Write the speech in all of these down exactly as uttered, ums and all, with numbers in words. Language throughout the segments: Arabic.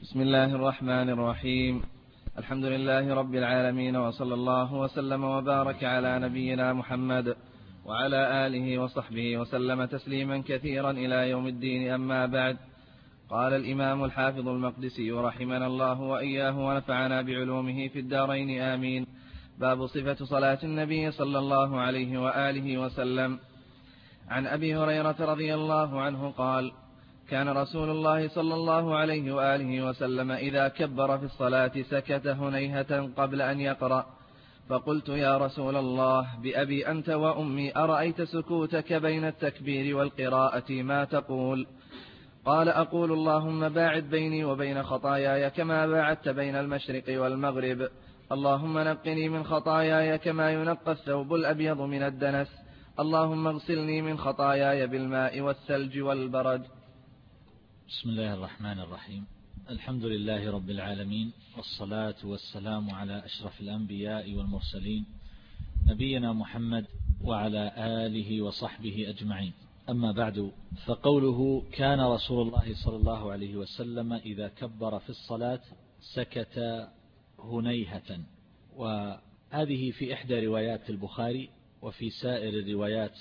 بسم الله الرحمن الرحيم. الحمد لله رب العالمين، وصلى الله وسلم وبارك على نبينا محمد وعلى آله وصحبه وسلم تسليما كثيرا إلى يوم الدين. أما بعد، قال الإمام الحافظ المقدسي رحمنا الله وإياه ونفعنا بعلومه في الدارين آمين. باب صفة صلاة النبي صلى الله عليه وآله وسلم. عن أبي هريرة رضي الله عنه قال: كان رسول الله صلى الله عليه وآله وسلم إذا كبر في الصلاة سكت هنيهة قبل أن يقرأ، فقلت: يا رسول الله، بأبي أنت وأمي، أرأيت سكوتك بين التكبير والقراءة ما تقول؟ قال: أقول: اللهم باعد بيني وبين خطاياي كما باعدت بين المشرق والمغرب، اللهم نقني من خطاياي كما ينقى الثوب الأبيض من الدنس، اللهم اغسلني من خطاياي بالماء والثلج والبرد. بسم الله الرحمن الرحيم. الحمد لله رب العالمين، والصلاة والسلام على أشرف الأنبياء والمرسلين، نبينا محمد وعلى آله وصحبه أجمعين. أما بعد، فقوله: كان رسول الله صلى الله عليه وسلم إذا كبر في الصلاة سكت هنيهة، وهذه في إحدى روايات البخاري، وفي سائر الروايات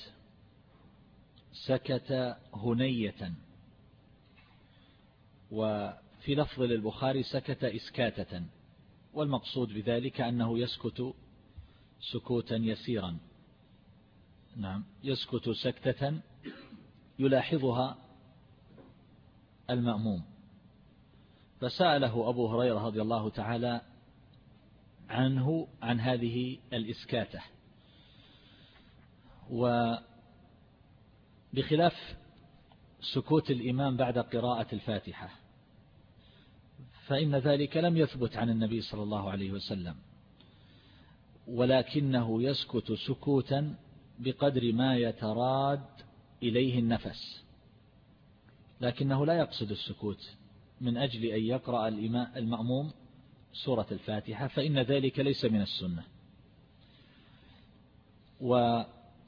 سكت هنية، وفي لفظ للبخاري سكت إسكاتة، والمقصود بذلك أنه يسكت سكوتا يسيرا. نعم، يسكت سكتة يلاحظها المأموم. فسأله أبو هريرة رضي الله تعالى عنه عن هذه الإسكاتة. وبخلاف سكوت الإمام بعد قراءة الفاتحة، فإن ذلك لم يثبت عن النبي صلى الله عليه وسلم، ولكنه يسكت سكوتا بقدر ما يتراد إليه النفس، لكنه لا يقصد السكوت من أجل أن يقرأ المأموم سورة الفاتحة، فإن ذلك ليس من السنة. وقال: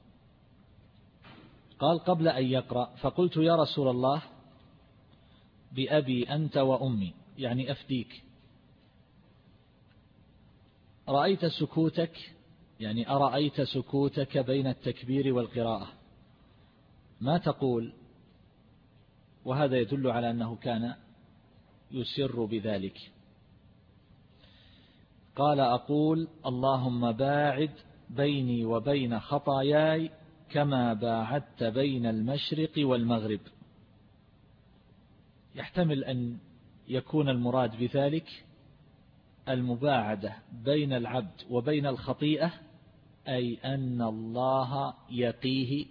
قبل أن يقرأ فقلت: يا رسول الله، بأبي أنت وأمي، يعني أفديك، رأيت سكوتك، يعني أرأيت سكوتك بين التكبير والقراءة ما تقول؟ وهذا يدل على أنه كان يسر بذلك. قال: أقول: اللهم باعد بيني وبين خطاياي كما باعدت بين المشرق والمغرب. يحتمل أن يكون المراد بذلك المباعدة بين العبد وبين الخطيئة، أي أن الله يقيه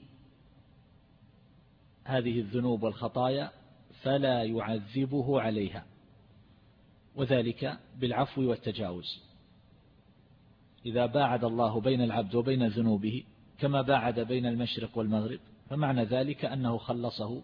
هذه الذنوب والخطايا فلا يعذبه عليها، وذلك بالعفو والتجاوز. إذا باعد الله بين العبد وبين ذنوبه كما باعد بين المشرق والمغرب، فمعنى ذلك أنه خلصه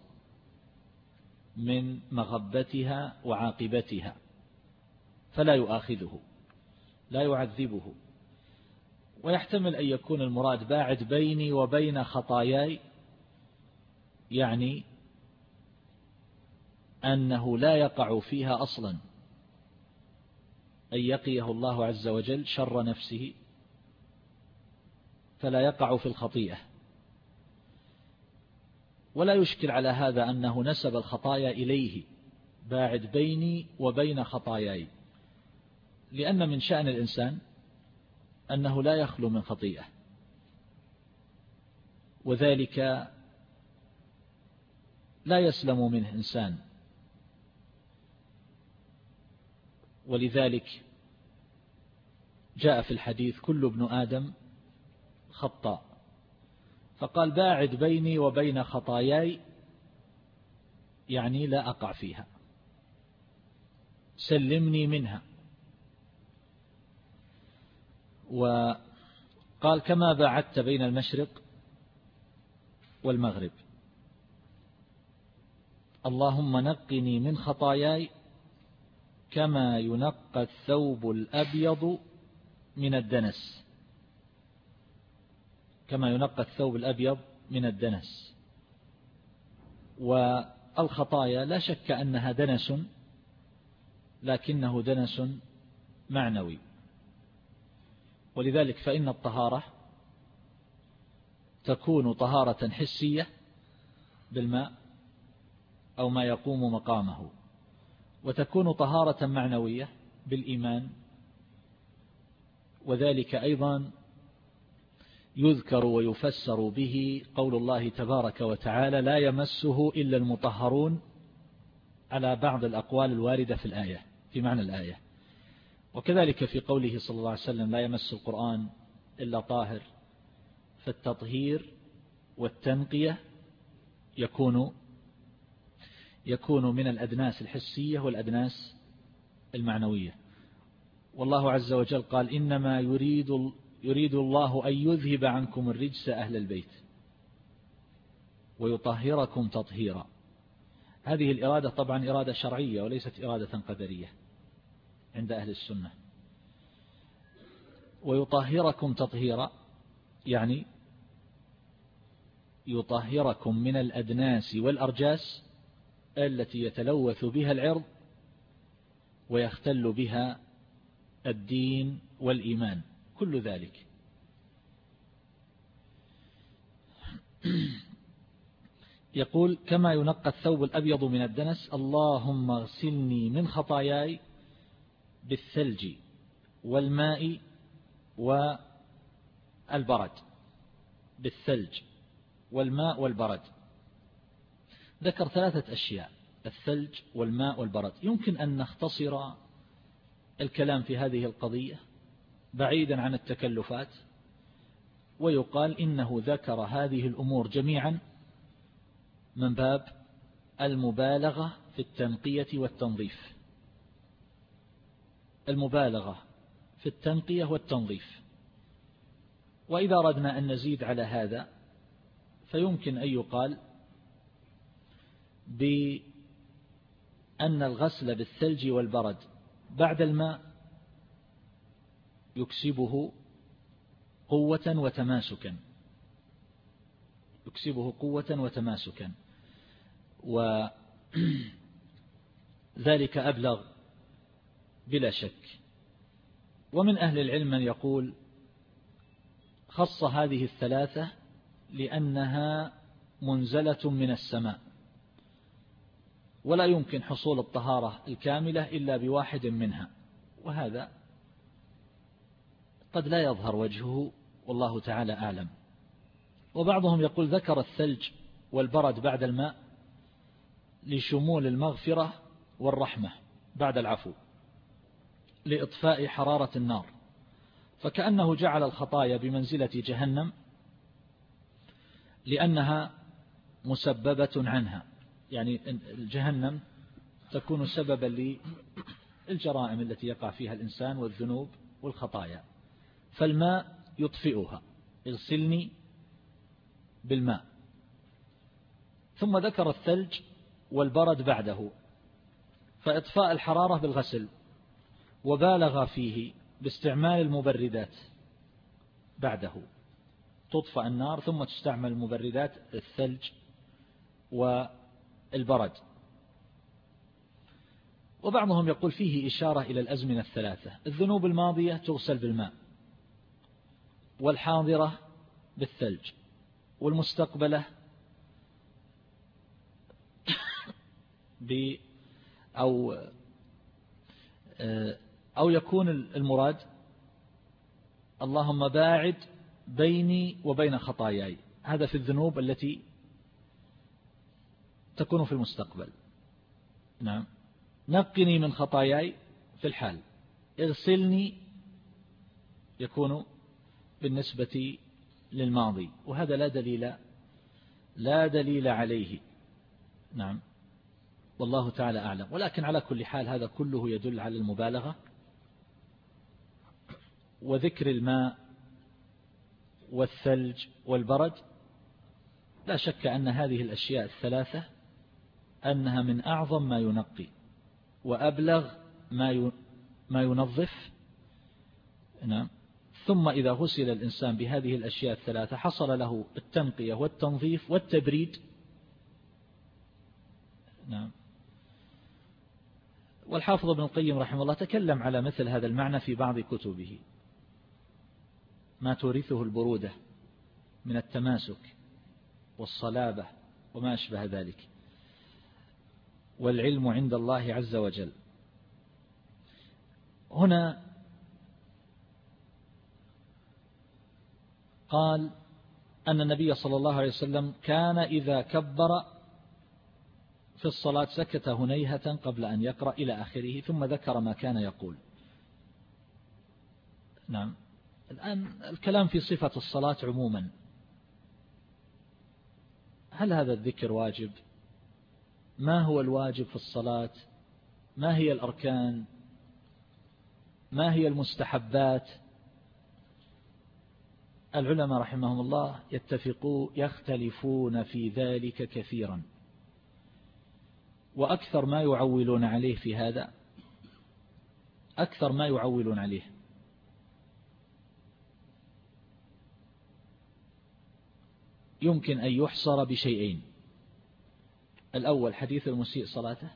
من مغبتها وعاقبتها، فلا يؤاخذه، لا يعذبه. ويحتمل أن يكون المراد باعد بيني وبين خطاياي، يعني أنه لا يقع فيها أصلا، أن يقيه الله عز وجل شر نفسه فلا يقع في الخطيئة. ولا يشكل على هذا أنه نسب الخطايا إليه، باعد بيني وبين خطاياي، لأن من شأن الإنسان أنه لا يخلو من خطيئة، وذلك لا يسلم منه إنسان. ولذلك جاء في الحديث: كل ابن آدم خطاء. فقال: باعد بيني وبين خطاياي، يعني لا أقع فيها، سلمني منها. وقال: كما باعدت بين المشرق والمغرب، اللهم نقني من خطاياي كما ينقى الثوب الأبيض من الدنس، كما ينقى الثوب الأبيض من الدنس. والخطايا لا شك أنها دنس لكنه دنس معنوي. ولذلك فإن الطهارة تكون طهارة حسية بالماء أو ما يقوم مقامه، وتكون طهارة معنوية بالإيمان، وذلك أيضا يذكر ويفسر به قول الله تبارك وتعالى: لا يمسه إلا المطهرون، على بعض الأقوال الواردة في الآية في معنى الآية. وكذلك في قوله صلى الله عليه وسلم: لا يمس القرآن إلا طاهر. فالتطهير والتنقية يكون يكون من الأدناس الحسية والأدناس المعنوية. والله عز وجل قال: إنما يريد يريد الله أن يذهب عنكم الرجس أهل البيت ويطهركم تطهيرا. هذه الإرادة طبعا إرادة شرعية وليست إرادة قدرية عند أهل السنة. ويطهركم تطهيرا يعني يطهركم من الأدناس والأرجاس التي يتلوث بها العرض ويختل بها الدين والإيمان، كل ذلك. يقول: كما ينقى الثوب الأبيض من الدنس، اللهم اغسلني من خطاياي بالثلج والماء والبرد. بالثلج والماء والبرد. ذكر ثلاثة أشياء: الثلج والماء والبرد. يمكن أن نختصر الكلام في هذه القضية بعيدا عن التكلفات، ويقال إنه ذكر هذه الأمور جميعا من باب المبالغة في التنقية والتنظيف. المبالغة في التنقية والتنظيف. وإذا أردنا أن نزيد على هذا فيمكن أن يقال بأن الغسل بالثلج والبرد بعد الماء يكسبه قوة وتماسكا يكسبه قوة وتماسكا وذلك أبلغ بلا شك. ومن أهل العلم من يقول خص هذه الثلاثة لأنها منزلة من السماء، ولا يمكن حصول الطهارة الكاملة إلا بواحد منها، وهذا قد لا يظهر وجهه والله تعالى أعلم. وبعضهم يقول ذكر الثلج والبرد بعد الماء لشمول المغفرة والرحمة بعد العفو لإطفاء حرارة النار، فكأنه جعل الخطايا بمنزلة جهنم لأنها مسببة عنها، يعني جهنم تكون سببا للجرائم التي يقع فيها الإنسان والذنوب والخطايا، فالماء يطفئها، اغسلني بالماء. ثم ذكر الثلج والبرد بعده، فإطفاء الحرارة بالغسل، وبالغ فيه باستعمال المبردات بعده، تطفأ النار ثم تستعمل المبردات الثلج والبرد. وبعضهم يقول فيه إشارة إلى الأزمنة الثلاثة: الذنوب الماضية تغسل بالماء، والحاضرة بالثلج، والمستقبلة ب أو أو يكون المراد اللهم باعد بيني وبين خطاياي، هذا في الذنوب التي تكون في المستقبل. نعم، نقني من خطاياي في الحال، اغسلني يكون بالنسبة للماضي، وهذا لا دليل لا دليل عليه. نعم، والله تعالى أعلم. ولكن على كل حال هذا كله يدل على المبالغة. وذكر الماء والثلج والبرد لا شك أن هذه الأشياء الثلاثة أنها من أعظم ما ينقي وأبلغ ما ما ينظف. نعم. ثم إذا غسل الإنسان بهذه الأشياء الثلاثة حصل له التنقية والتنظيف والتبريد. نعم. والحافظ ابن القيم رحمه الله تكلم على مثل هذا المعنى في بعض كتبه، ما تورثه البرودة من التماسك والصلابة وما أشبه ذلك، والعلم عند الله عز وجل. هنا قال أن النبي صلى الله عليه وسلم كان إذا كبر في الصلاة سكت هنيهة قبل أن يقرأ إلى آخره، ثم ذكر ما كان يقول. نعم. الآن الكلام في صفة الصلاة عموما، هل هذا الذكر واجب؟ ما هو الواجب في الصلاة؟ ما هي الأركان؟ ما هي المستحبات؟ العلماء رحمهم الله يتفقون يختلفون في ذلك كثيرا، وأكثر ما يعولون عليه في هذا أكثر ما يعولون عليه يمكن أن يحصر بشيئين. الأول حديث المسيء صلاته،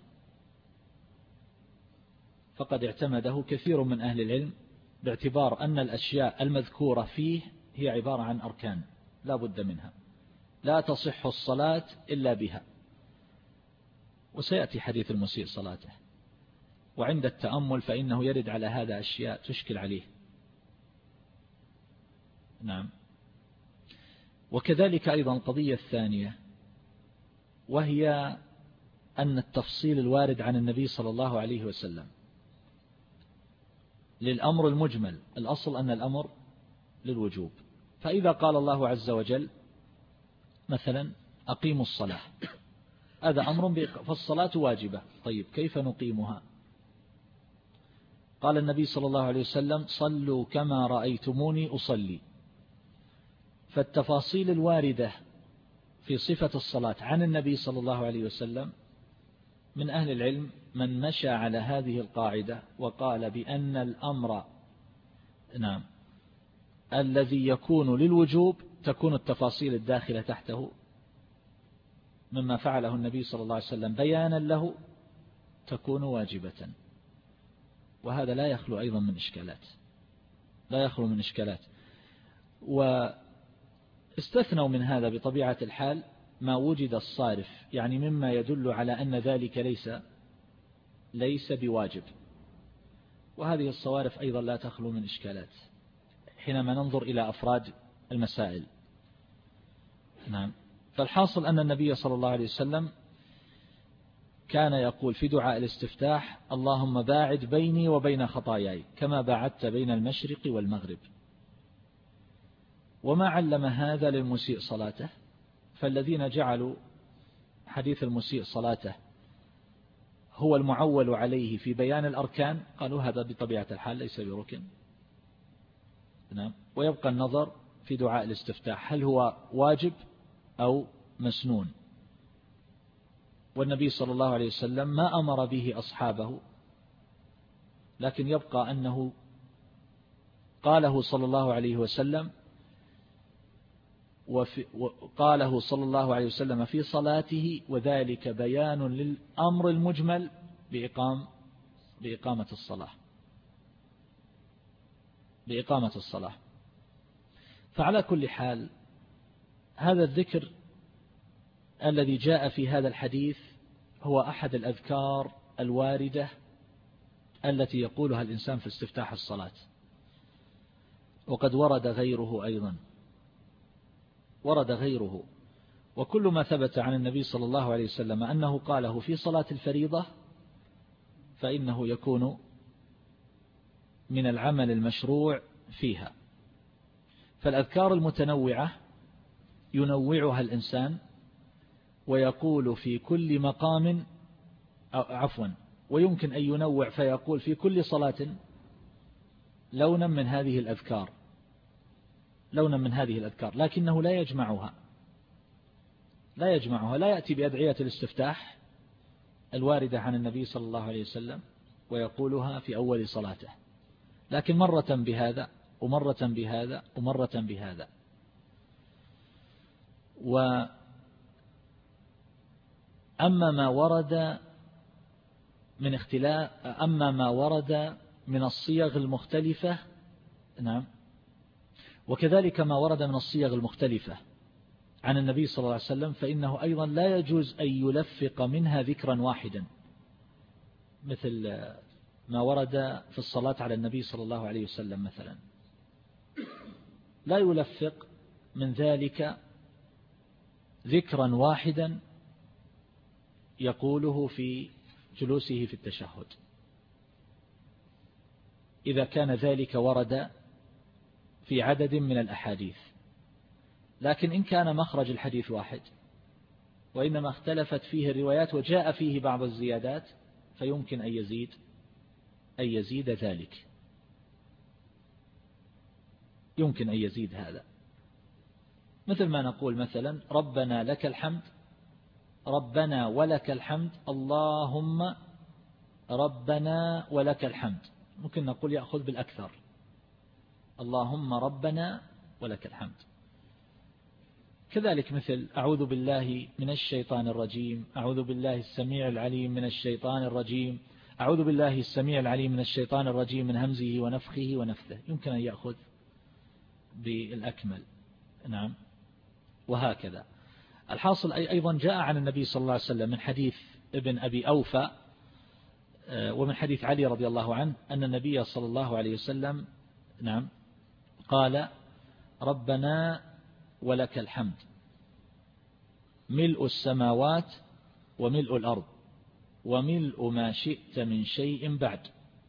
فقد اعتمده كثير من أهل العلم باعتبار أن الأشياء المذكورة فيه هي عبارة عن أركان لا بد منها، لا تصح الصلاة إلا بها، وسيأتي حديث المسيء صلاته، وعند التأمل فإنه يرد على هذا أشياء تشكل عليه. نعم. وكذلك أيضا القضية الثانية، وهي أن التفصيل الوارد عن النبي صلى الله عليه وسلم للأمر المجمل، الأصل أن الأمر للوجوب، فإذا قال الله عز وجل مثلا أقيموا الصلاة، هذا أمر فالصلاة واجبة، طيب كيف نقيمها؟ قال النبي صلى الله عليه وسلم صلوا كما رأيتموني أصلي. فالتفاصيل الواردة في صفة الصلاة عن النبي صلى الله عليه وسلم من أهل العلم من مشى على هذه القاعدة وقال بأن الأمر نعم الذي يكون للوجوب تكون التفاصيل الداخلة تحته مما فعله النبي صلى الله عليه وسلم بيانا له تكون واجبة، وهذا لا يخلو أيضا من إشكالات لا يخلو من إشكالات واستثنوا من هذا بطبيعة الحال ما وجد الصارف، يعني مما يدل على أن ذلك ليس ليس بواجب، وهذه الصوارف أيضا لا تخلو من إشكالات حينما ننظر إلى أفراد المسائل. نعم. فالحاصل أن النبي صلى الله عليه وسلم كان يقول في دعاء الاستفتاح اللهم باعد بيني وبين خطاياي كما باعدت بين المشرق والمغرب. وما علم هذا للمسيء صلاته، فالذين جعلوا حديث المسيء صلاته هو المعول عليه في بيان الأركان قالوا هذا بطبيعة الحال ليس بركن. نعم. ويبقى النظر في دعاء الاستفتاح هل هو واجب أو مسنون، والنبي صلى الله عليه وسلم ما أمر به أصحابه، لكن يبقى أنه قاله صلى الله عليه وسلم وقاله صلى الله عليه وسلم في صلاته، وذلك بيان للأمر المجمل بإقام بإقامة الصلاة بإقامة الصلاة. فعلى كل حال هذا الذكر الذي جاء في هذا الحديث هو أحد الأذكار الواردة التي يقولها الإنسان في استفتاح الصلاة، وقد ورد غيره أيضا ورد غيره وكل ما ثبت عن النبي صلى الله عليه وسلم أنه قاله في صلاة الفريضة فإنه يكون من العمل المشروع فيها. فالأذكار المتنوعة ينوعها الإنسان ويقول في كل مقام عفوا ويمكن أن ينوع فيقول في كل صلاة لونا من هذه الأذكار لونا من هذه الأذكار لكنه لا يجمعها لا يجمعها لا يأتي بأدعية الاستفتاح الواردة عن النبي صلى الله عليه وسلم ويقولها في أول صلاته، لكن مرة بهذا ومرة بهذا ومرة بهذا. وأما ما ورد من اختلاف. أما ما ورد من الصيغ المختلفة، نعم، وكذلك ما ورد من الصيغ المختلفة عن النبي صلى الله عليه وسلم فإنه أيضا لا يجوز أن يلفق منها ذكرا واحدا، مثل ما ورد في الصلاة على النبي صلى الله عليه وسلم مثلا، لا يلفق من ذلك ذكرا واحدا يقوله في جلوسه في التشهد، إذا كان ذلك ورد في عدد من الأحاديث. لكن إن كان مخرج الحديث واحد وإنما اختلفت فيه الروايات وجاء فيه بعض الزيادات فيمكن أن يزيد أن يزيد ذلك، يمكن أن يزيد هذا، مثل ما نقول مثلا ربنا لك الحمد، ربنا ولك الحمد، اللهم ربنا ولك الحمد، ممكن نقول يأخذ بالأكثر، اللهم ربنا ولك الحمد. كذلك مثل أعوذ بالله من الشيطان الرجيم، أعوذ بالله السميع العليم من الشيطان الرجيم، أعوذ بالله السميع العليم من الشيطان الرجيم من همزه ونفخه ونفثه، يمكن أن يأخذ بالأكمل، نعم، وهكذا. الحاصل أيضا جاء عن النبي صلى الله عليه وسلم من حديث ابن أبي أوفى ومن حديث علي رضي الله عنه أن النبي صلى الله عليه وسلم، نعم، قال ربنا ولك الحمد ملء السماوات وملء الأرض وملء ما شئت من شيء بعد،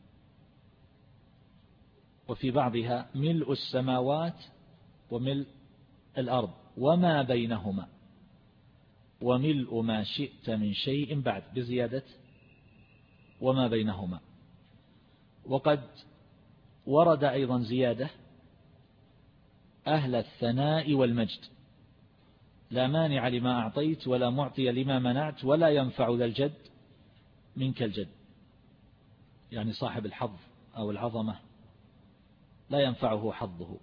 وفي بعضها ملء السماوات وملء الأرض وما بينهما وملء ما شئت من شيء بعد، بزيادة وما بينهما. وقد ورد أيضا زيادة أهل الثناء والمجد، لا مانع لما أعطيت ولا معطي لما منعت ولا ينفع ذا الجد منك الجد، يعني صاحب الحظ أو العظمة لا ينفعه حظه.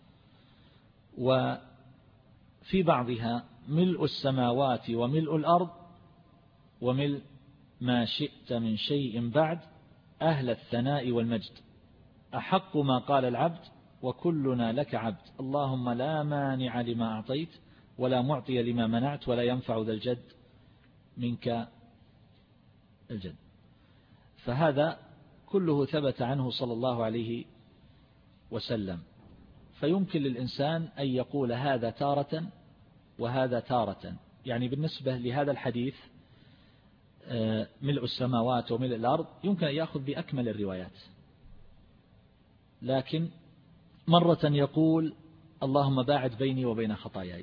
وفي بعضها ملء السماوات وملء الأرض وملء ما شئت من شيء بعد أهل الثناء والمجد، أحق ما قال العبد وكلنا لك عبد، اللهم لا مانع لما أعطيت ولا معطي لما منعت ولا ينفع ذا الجد منك الجد. فهذا كله ثبت عنه صلى الله عليه وسلم، فيمكن للإنسان أن يقول هذا تارة وهذا تارة، يعني بالنسبة لهذا الحديث ملء السماوات وملء الأرض يمكن أن يأخذ بأكمل الروايات، لكن مرة يقول اللهم باعد بيني وبين خطاياي،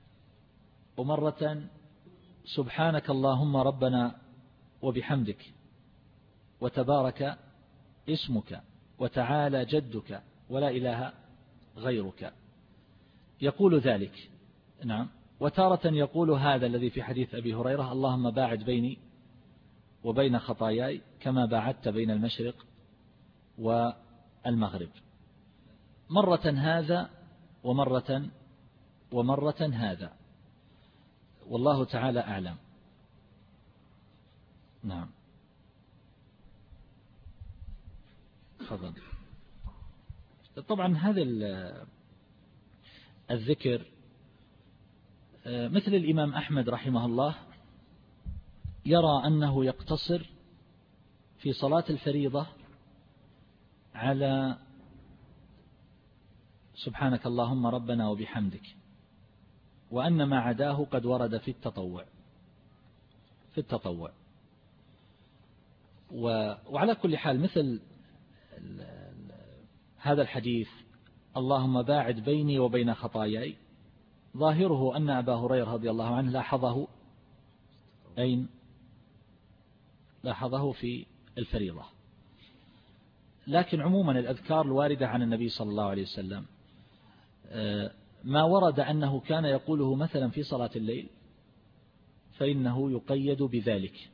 ومرة سبحانك اللهم ربنا وبحمدك وتبارك اسمك وتعالى جدك ولا إله غيرك، يقول ذلك، نعم. وتارة يقول هذا الذي في حديث أبي هريرة اللهم باعد بيني وبين خطاياي كما باعدت بين المشرق والمغرب، مرة هذا ومرة ومرة هذا، والله تعالى أعلم. نعم، تفضل. طبعا هذا الذكر مثل الإمام أحمد رحمه الله يرى أنه يقتصر في صلاة الفريضة على سبحانك اللهم ربنا وبحمدك، وأن ما عداه قد ورد في التطوع في التطوع وعلى كل حال مثل هذا الحديث اللهم باعد بيني وبين خطاياي، ظاهره أن أبا هريرة رضي الله عنه لاحظه أين؟ لاحظه في الفريضة. لكن عموما الأذكار الواردة عن النبي صلى الله عليه وسلم ما ورد أنه كان يقوله مثلا في صلاة الليل فإنه يقيد بذلك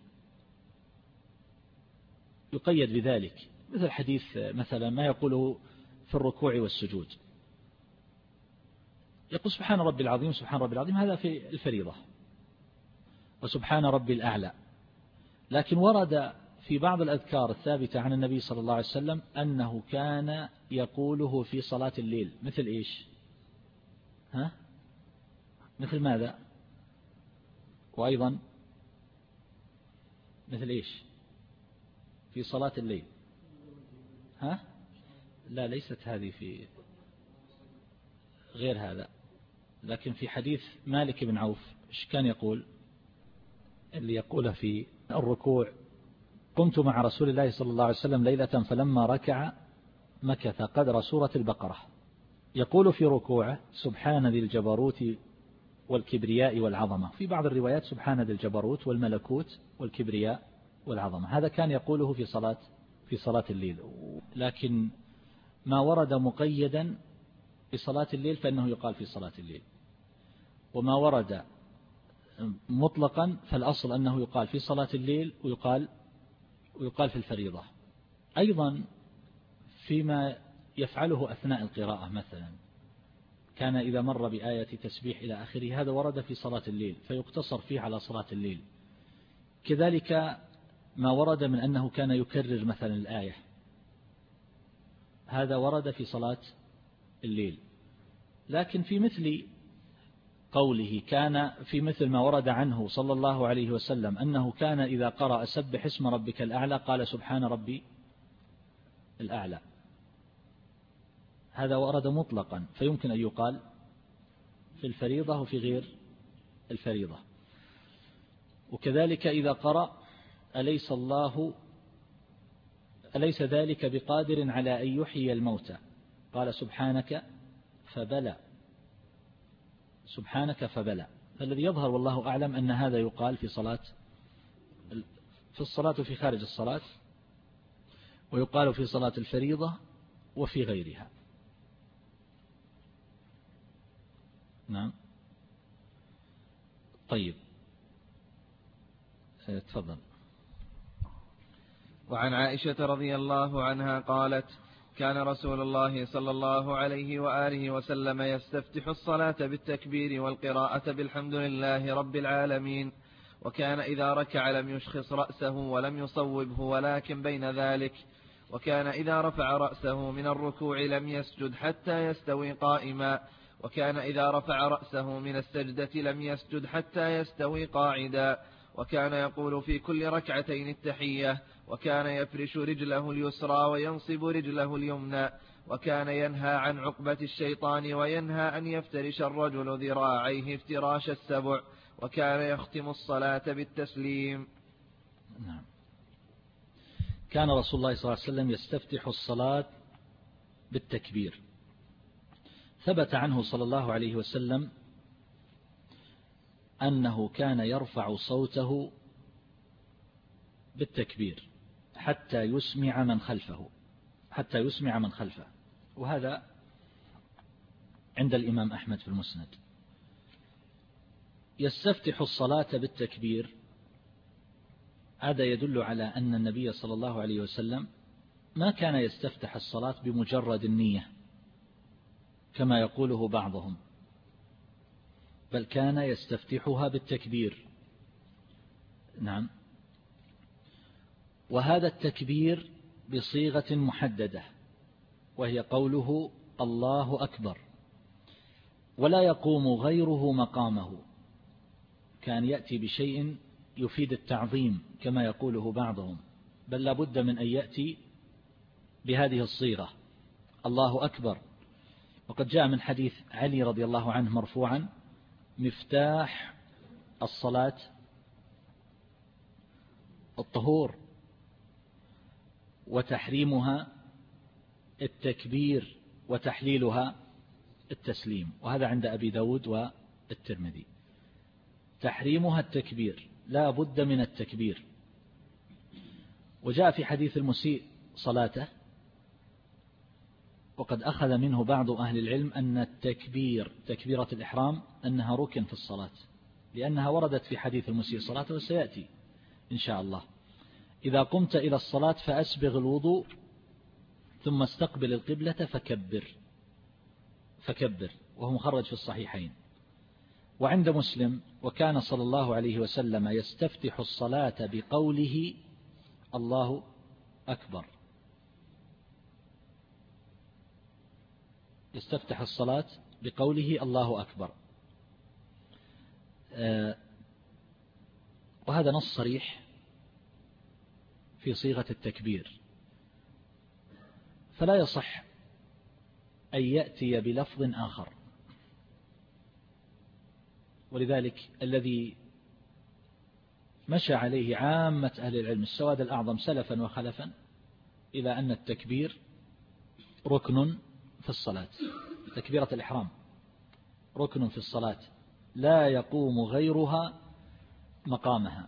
يقيد بذلك مثل حديث مثلا ما يقوله في الركوع والسجود، يقول سبحان ربي العظيم سبحان ربي العظيم، هذا في الفريضة، وسبحان ربي الأعلى. لكن ورد في بعض الأذكار الثابتة عن النبي صلى الله عليه وسلم أنه كان يقوله في صلاة الليل. مثل إيش؟ ها؟ مثل ماذا؟ وأيضا مثل إيش في صلاة الليل؟ ها؟ لا، ليست هذه، في غير هذا. لكن في حديث مالك بن عوف إيش كان يقول؟ اللي يقوله في الركوع: قمت مع رسول الله صلى الله عليه وسلم ليلة فلما ركع مكث قدر سورة البقرة. يقول في ركوعه: سبحان ذي الجبروت والكبرياء والعظمة. في بعض الروايات سبحان ذي الجبروت والملكوت والكبرياء والعظمة. هذا كان يقوله في صلاة في صلاة الليل. لكن ما ورد مقيدا بصلاة الليل فإنه يقال في صلاة الليل، وما ورد مطلقا فالأصل أنه يقال في صلاة الليل ويقال ويقال في الفريضة. أيضا فيما يفعله أثناء القراءة، مثلا كان إذا مر بآية تسبيح إلى آخره، هذا ورد في صلاة الليل فيقتصر فيه على صلاة الليل. كذلك ما ورد من أنه كان يكرر مثلا الآية، هذا ورد في صلاة الليل. لكن في مثل قوله كان في مثل ما ورد عنه صلى الله عليه وسلم أنه كان إذا قرأ سبح اسم ربك الأعلى قال سبحان ربي الأعلى، هذا ورد مطلقا فيمكن أن يقال في الفريضة وفي غير الفريضة. وكذلك إذا قرأ أليس الله أليس ذلك بقادر على أن يحيي الموتى قال سبحانك فبلى سبحانك فبلى. فالذي يظهر والله أعلم أن هذا يقال في صلاة في الصلاة وفي خارج الصلاة، ويقال في صلاة الفريضة وفي غيرها. نعم. طيب، تفضل. وعن عائشة رضي الله عنها قالت: كان رسول الله صلى الله عليه وآله وسلم يستفتح الصلاة بالتكبير والقراءة بالحمد لله رب العالمين، وكان إذا ركع لم يشخص رأسه ولم يصوبه ولكن بين ذلك، وكان إذا رفع رأسه من الركوع لم يسجد حتى يستوي قائما، وكان إذا رفع رأسه من السجدة لم يسجد حتى يستوي قاعدا، وكان يقول في كل ركعتين التحية، وكان يفرش رجله اليسرى وينصب رجله اليمنى، وكان ينهى عن عقبة الشيطان وينهى أن يفترش الرجل ذراعيه افتراش السبع، وكان يختم الصلاة بالتسليم. نعم. كان رسول الله صلى الله عليه وسلم يستفتح الصلاة بالتكبير. ثبت عنه صلى الله عليه وسلم أنه كان يرفع صوته بالتكبير حتى يسمع من خلفه حتى يسمع من خلفه وهذا عند الإمام أحمد في المسند. يستفتح الصلاة بالتكبير، هذا يدل على أن النبي صلى الله عليه وسلم ما كان يستفتح الصلاة بمجرد النية كما يقوله بعضهم، بل كان يستفتحها بالتكبير. نعم. وهذا التكبير بصيغة محددة، وهي قوله الله أكبر، ولا يقوم غيره مقامه. كان يأتي بشيء يفيد التعظيم كما يقوله بعضهم، بل لا بد من أن يأتي بهذه الصيغة الله أكبر. وقد جاء من حديث علي رضي الله عنه مرفوعا: مفتاح الصلاة الطهور، وتحريمها التكبير، وتحليلها التسليم. وهذا عند أبي داود والترمذي. تحريمها التكبير، لا بد من التكبير. وجاء في حديث المسيء صلاته، وقد أخذ منه بعض أهل العلم أن التكبير تكبيرة الإحرام أنها ركن في الصلاة، لأنها وردت في حديث المسيء صلاته وسيأتي إن شاء الله: إذا قمت إلى الصلاة فأسبغ الوضوء ثم استقبل القبلة فكبر فكبر وهو مخرج في الصحيحين. وعند مسلم: وكان صلى الله عليه وسلم يستفتح الصلاة بقوله الله أكبر. يستفتح الصلاة بقوله الله أكبر. وهذا نص صريح في صيغة التكبير، فلا يصح أن يأتي بلفظ آخر. ولذلك الذي مشى عليه عامة أهل العلم السواد الأعظم سلفا وخلفا إلى أن التكبير ركن في الصلاة، تكبيرة الإحرام ركن في الصلاة لا يقوم غيرها مقامها.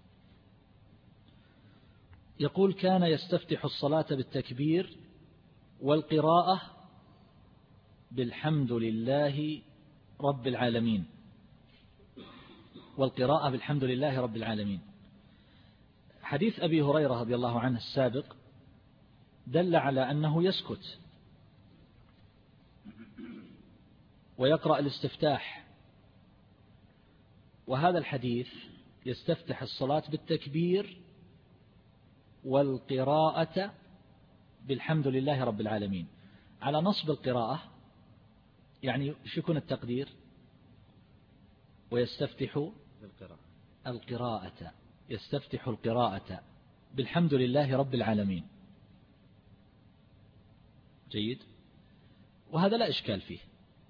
يقول كان يستفتح الصلاة بالتكبير والقراءة بالحمد لله رب العالمين، والقراءة بالحمد لله رب العالمين. حديث أبي هريرة رضي الله عنه السابق دل على أنه يسكت ويقرأ الاستفتاح، وهذا الحديث يستفتح الصلاة بالتكبير والقراءة بالحمد لله رب العالمين. على نصب القراءة يعني شو يكون التقدير؟ ويستفتح القراءة، يستفتح القراءة بالحمد لله رب العالمين. جيد، وهذا لا إشكال فيه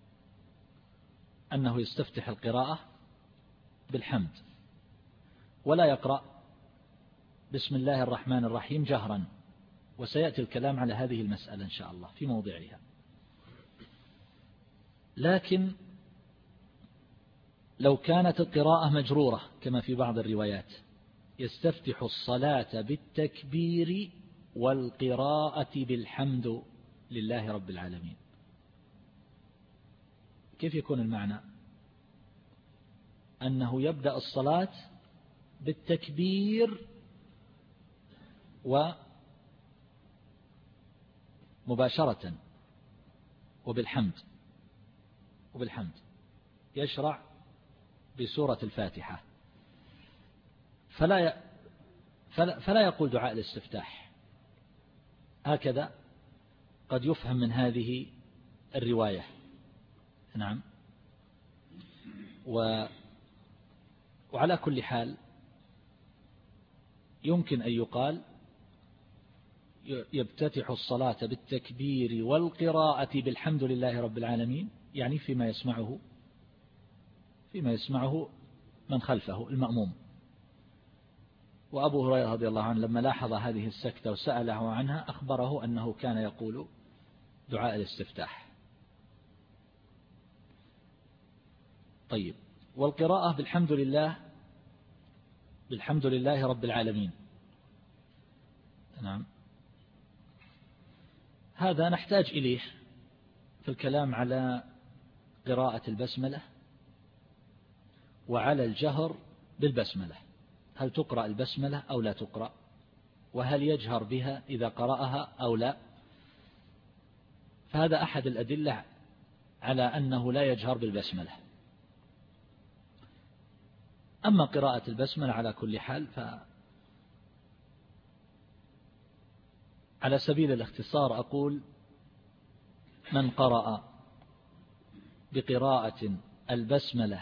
أنه يستفتح القراءة بالحمد، ولا يقرأ بسم الله الرحمن الرحيم جهرا، وسيأتي الكلام على هذه المسألة إن شاء الله في موضعها. لكن لو كانت القراءة مجرورة كما في بعض الروايات يستفتح الصلاة بالتكبير والقراءة بالحمد لله رب العالمين، كيف يكون المعنى؟ أنه يبدأ الصلاة بالتكبير ومباشرة وبالحمد وبالحمد يشرع بسورة الفاتحة، فلا فلا, فلا يقول دعاء الاستفتاح. هكذا قد يفهم من هذه الرواية. نعم. و وعلى كل حال يمكن أن يقال يفتتح الصلاة بالتكبير والقراءة بالحمد لله رب العالمين، يعني فيما يسمعه فيما يسمعه من خلفه المأموم. وأبو هريرة رضي الله عنه لما لاحظ هذه السكتة وسأله عنها أخبره أنه كان يقول دعاء الاستفتاح. طيب، والقراءة بالحمد لله بالحمد لله رب العالمين. نعم، هذا نحتاج إليه في الكلام على قراءة البسملة وعلى الجهر بالبسملة. هل تقرأ البسملة أو لا تقرأ؟ وهل يجهر بها إذا قرأها أو لا؟ فهذا أحد الأدلة على أنه لا يجهر بالبسملة. أما قراءة البسملة على كل حال ف على سبيل الاختصار أقول من قرأ بقراءة البسملة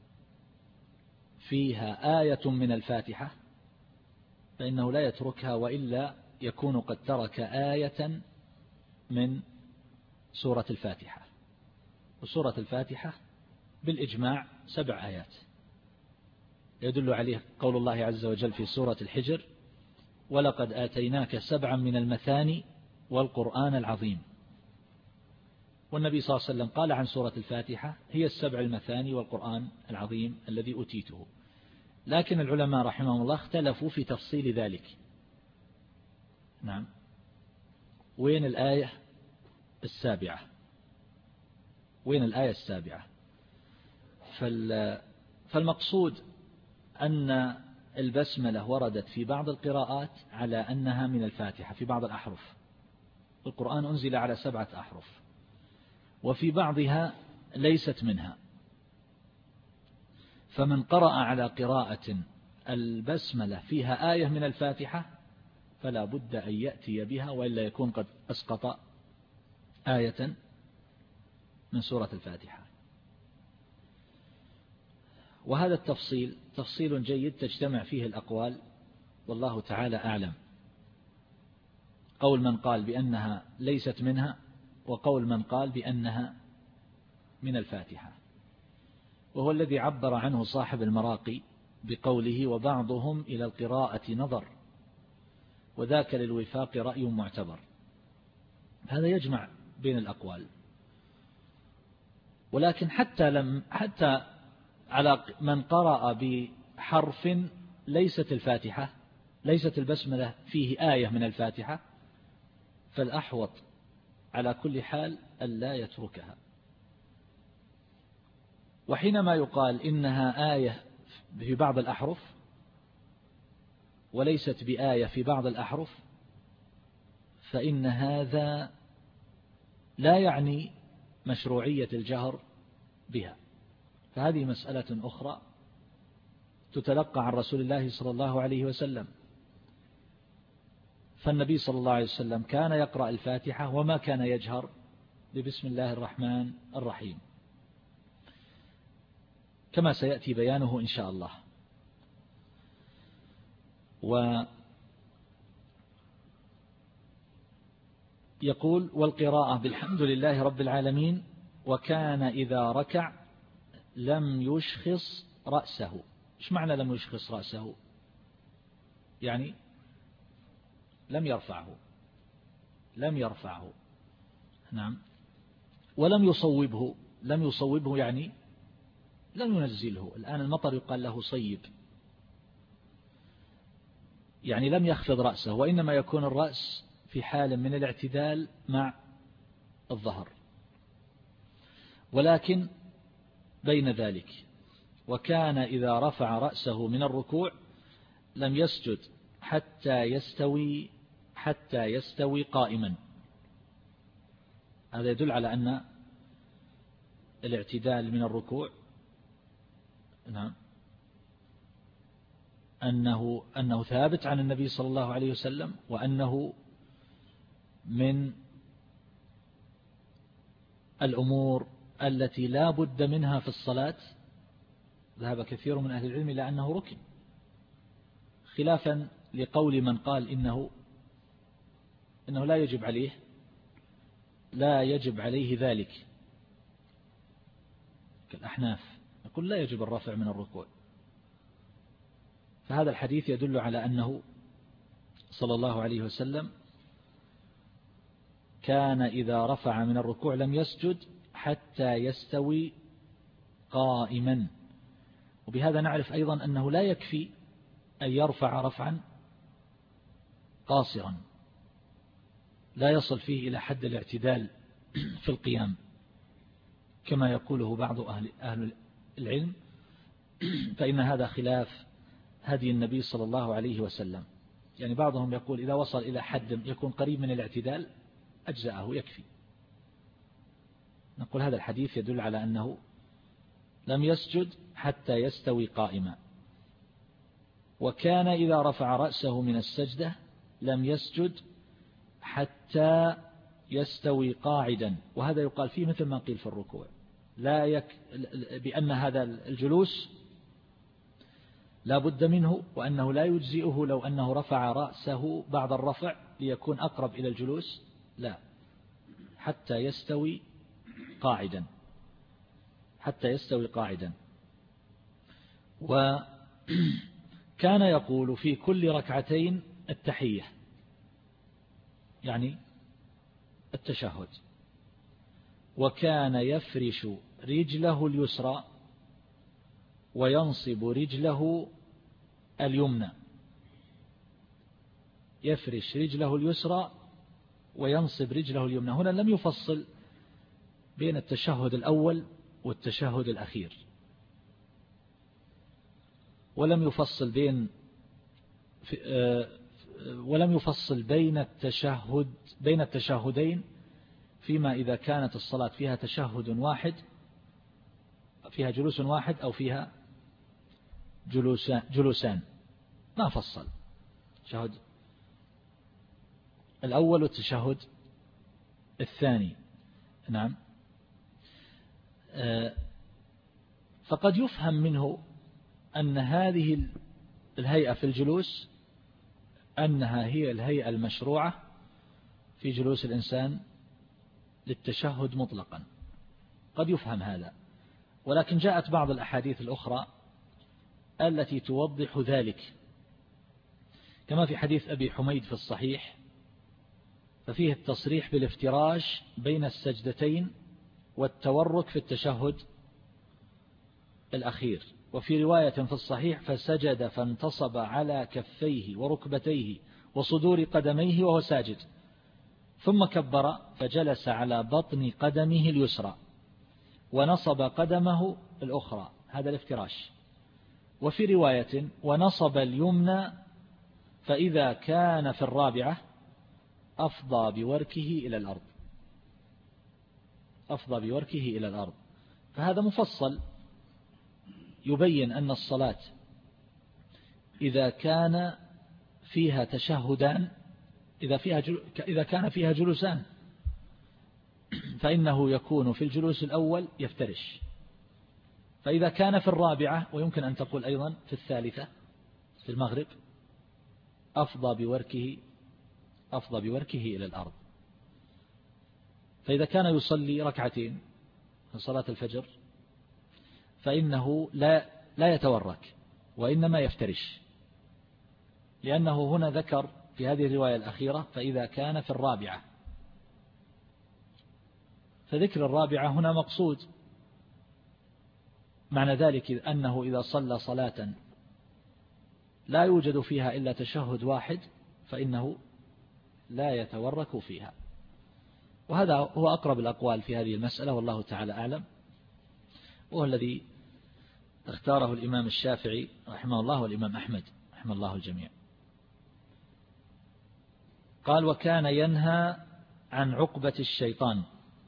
فيها آية من الفاتحة فإنه لا يتركها، وإلا يكون قد ترك آية من سورة الفاتحة. وسورة الفاتحة بالإجماع سبع آيات يدل عليه قول الله عز وجل في سورة الحجر: ولقد آتيناك سبعا من المثاني والقرآن العظيم. والنبي صلى الله عليه وسلم قال عن سورة الفاتحة: هي السبع المثاني والقرآن العظيم الذي أوتيته. لكن العلماء رحمهم الله اختلفوا في تفصيل ذلك. نعم، وين الآية السابعة؟ وين الآية السابعة؟ فالمقصود أن البسملة وردت في بعض القراءات على أنها من الفاتحة في بعض الأحرف. القرآن أنزل على سبعة أحرف، وفي بعضها ليست منها. فمن قرأ على قراءة البسملة فيها آية من الفاتحة فلا بد أن يأتي بها وإلا يكون قد أسقط آية من سورة الفاتحة. وهذا التفصيل تفصيل جيد تجتمع فيه الأقوال والله تعالى أعلم. قول من قال بأنها ليست منها، وقول من قال بأنها من الفاتحة، وهو الذي عبر عنه صاحب المراقي بقوله وبعضهم إلى القراءة نظر وذاك للوفاق رأي معتبر. هذا يجمع بين الأقوال. ولكن حتى لم حتى على من قرأ بحرف ليست الفاتحة، ليست البسملة فيه آية من الفاتحة، فالأحوط على كل حال ألا يتركها. وحينما يقال إنها آية في بعض الأحرف وليست بآية في بعض الأحرف، فإن هذا لا يعني مشروعية الجهر بها، فهذه مسألة أخرى تتلقى عن رسول الله صلى الله عليه وسلم. فالنبي صلى الله عليه وسلم كان يقرأ الفاتحة وما كان يجهر ببسم الله الرحمن الرحيم، كما سيأتي بيانه إن شاء الله. ويقول والقراءة بالحمد لله رب العالمين وكان إذا ركع لم يشخص رأسه. إيش معنى لم يشخص رأسه؟ يعني لم يرفعه، لم يرفعه نعم. ولم يصوبه، لم يصوبه يعني لم ينزله. الآن المطر يقال له صيب، يعني لم يخفض رأسه، وإنما يكون الرأس في حال من الاعتدال مع الظهر. ولكن بين ذلك وكان إذا رفع رأسه من الركوع لم يسجد حتى يستوي حتى يستوي قائما. هذا يدل على أن الاعتدال من الركوع نعم أنه أنه ثابت عن النبي صلى الله عليه وسلم، وأنه من الأمور التي لا بد منها في الصلاة. ذهب كثير من أهل العلم إلى أنه ركن، خلافا لقول من قال إنه إنه لا يجب عليه لا يجب عليه ذلك كالأحناف، يقول لا يجب الرفع من الركوع. فهذا الحديث يدل على أنه صلى الله عليه وسلم كان إذا رفع من الركوع لم يسجد حتى يستوي قائما. وبهذا نعرف أيضا أنه لا يكفي أن يرفع رفعا قاصرا لا يصل فيه إلى حد الاعتدال في القيام كما يقوله بعض أهل, أهل العلم، فإن هذا خلاف هدي النبي صلى الله عليه وسلم. يعني بعضهم يقول إذا وصل إلى حد يكون قريب من الاعتدال أجزأه يكفي. نقول هذا الحديث يدل على أنه لم يسجد حتى يستوي قائما. وكان إذا رفع رأسه من السجدة لم يسجد حتى يستوي قاعدا. وهذا يقال فيه مثل ما قيل في الركوع، لا يك بأن هذا الجلوس لا بد منه، وأنه لا يجزئه لو أنه رفع رأسه بعد الرفع ليكون أقرب إلى الجلوس، لا، حتى يستوي قاعدا حتى يستوي قاعدا. وكان يقول في كل ركعتين التحية، يعني التشهد. وكان يفرش رجله اليسرى وينصب رجله اليمنى، يفرش رجله اليسرى وينصب رجله اليمنى. هنا لم يفصل بين التشهد الأول والتشهد الأخير، ولم يفصل بين ولم يفصل بين التشهد بين التشهدين فيما إذا كانت الصلاة فيها تشهد واحد، فيها جلوس واحد أو فيها جلوسان جلوسان ما فصل. تشهد الأول والتشهد الثاني. نعم. فقد يفهم منه أن هذه الهيئة في الجلوس أنها هي الهيئة المشروعة في جلوس الإنسان للتشهد مطلقا، قد يفهم هذا، ولكن جاءت بعض الأحاديث الأخرى التي توضح ذلك، كما في حديث أبي حميد في الصحيح، ففيه التصريح بالافتراش بين السجدتين والتورك في التشهد الأخير. وفي رواية في الصحيح فسجد فانتصب على كفيه وركبتيه وصدور قدميه وهو ساجد، ثم كبر فجلس على بطن قدمه اليسرى ونصب قدمه الأخرى، هذا الافتراش. وفي رواية ونصب اليمنى فإذا كان في الرابعة أفضى بوركه إلى الأرض، أفضى بوركه إلى الأرض. فهذا مفصل يبين أن الصلاة إذا كان فيها تشهدان، إذا, فيها إذا كان فيها جلوسان فإنه يكون في الجلوس الأول يفترش، فإذا كان في الرابعة، ويمكن أن تقول أيضا في الثالثة في المغرب، أفضى بوركه أفضى بوركه إلى الأرض. فإذا كان يصلي ركعتين في صلاة الفجر فإنه لا لا يتورك وإنما يفترش، لأنه هنا ذكر في هذه الرواية الأخيرة فإذا كان في الرابعة، فذكر الرابعة هنا مقصود، معنى ذلك أنه إذا صلى صلاة لا يوجد فيها إلا تشهد واحد فإنه لا يتورك فيها. وهذا هو أقرب الأقوال في هذه المسألة، والله تعالى أعلم، وهو الذي اختاره الإمام الشافعي رحمه الله والإمام أحمد رحمه الله الجميع. قال وكان ينهى عن عقبة الشيطان.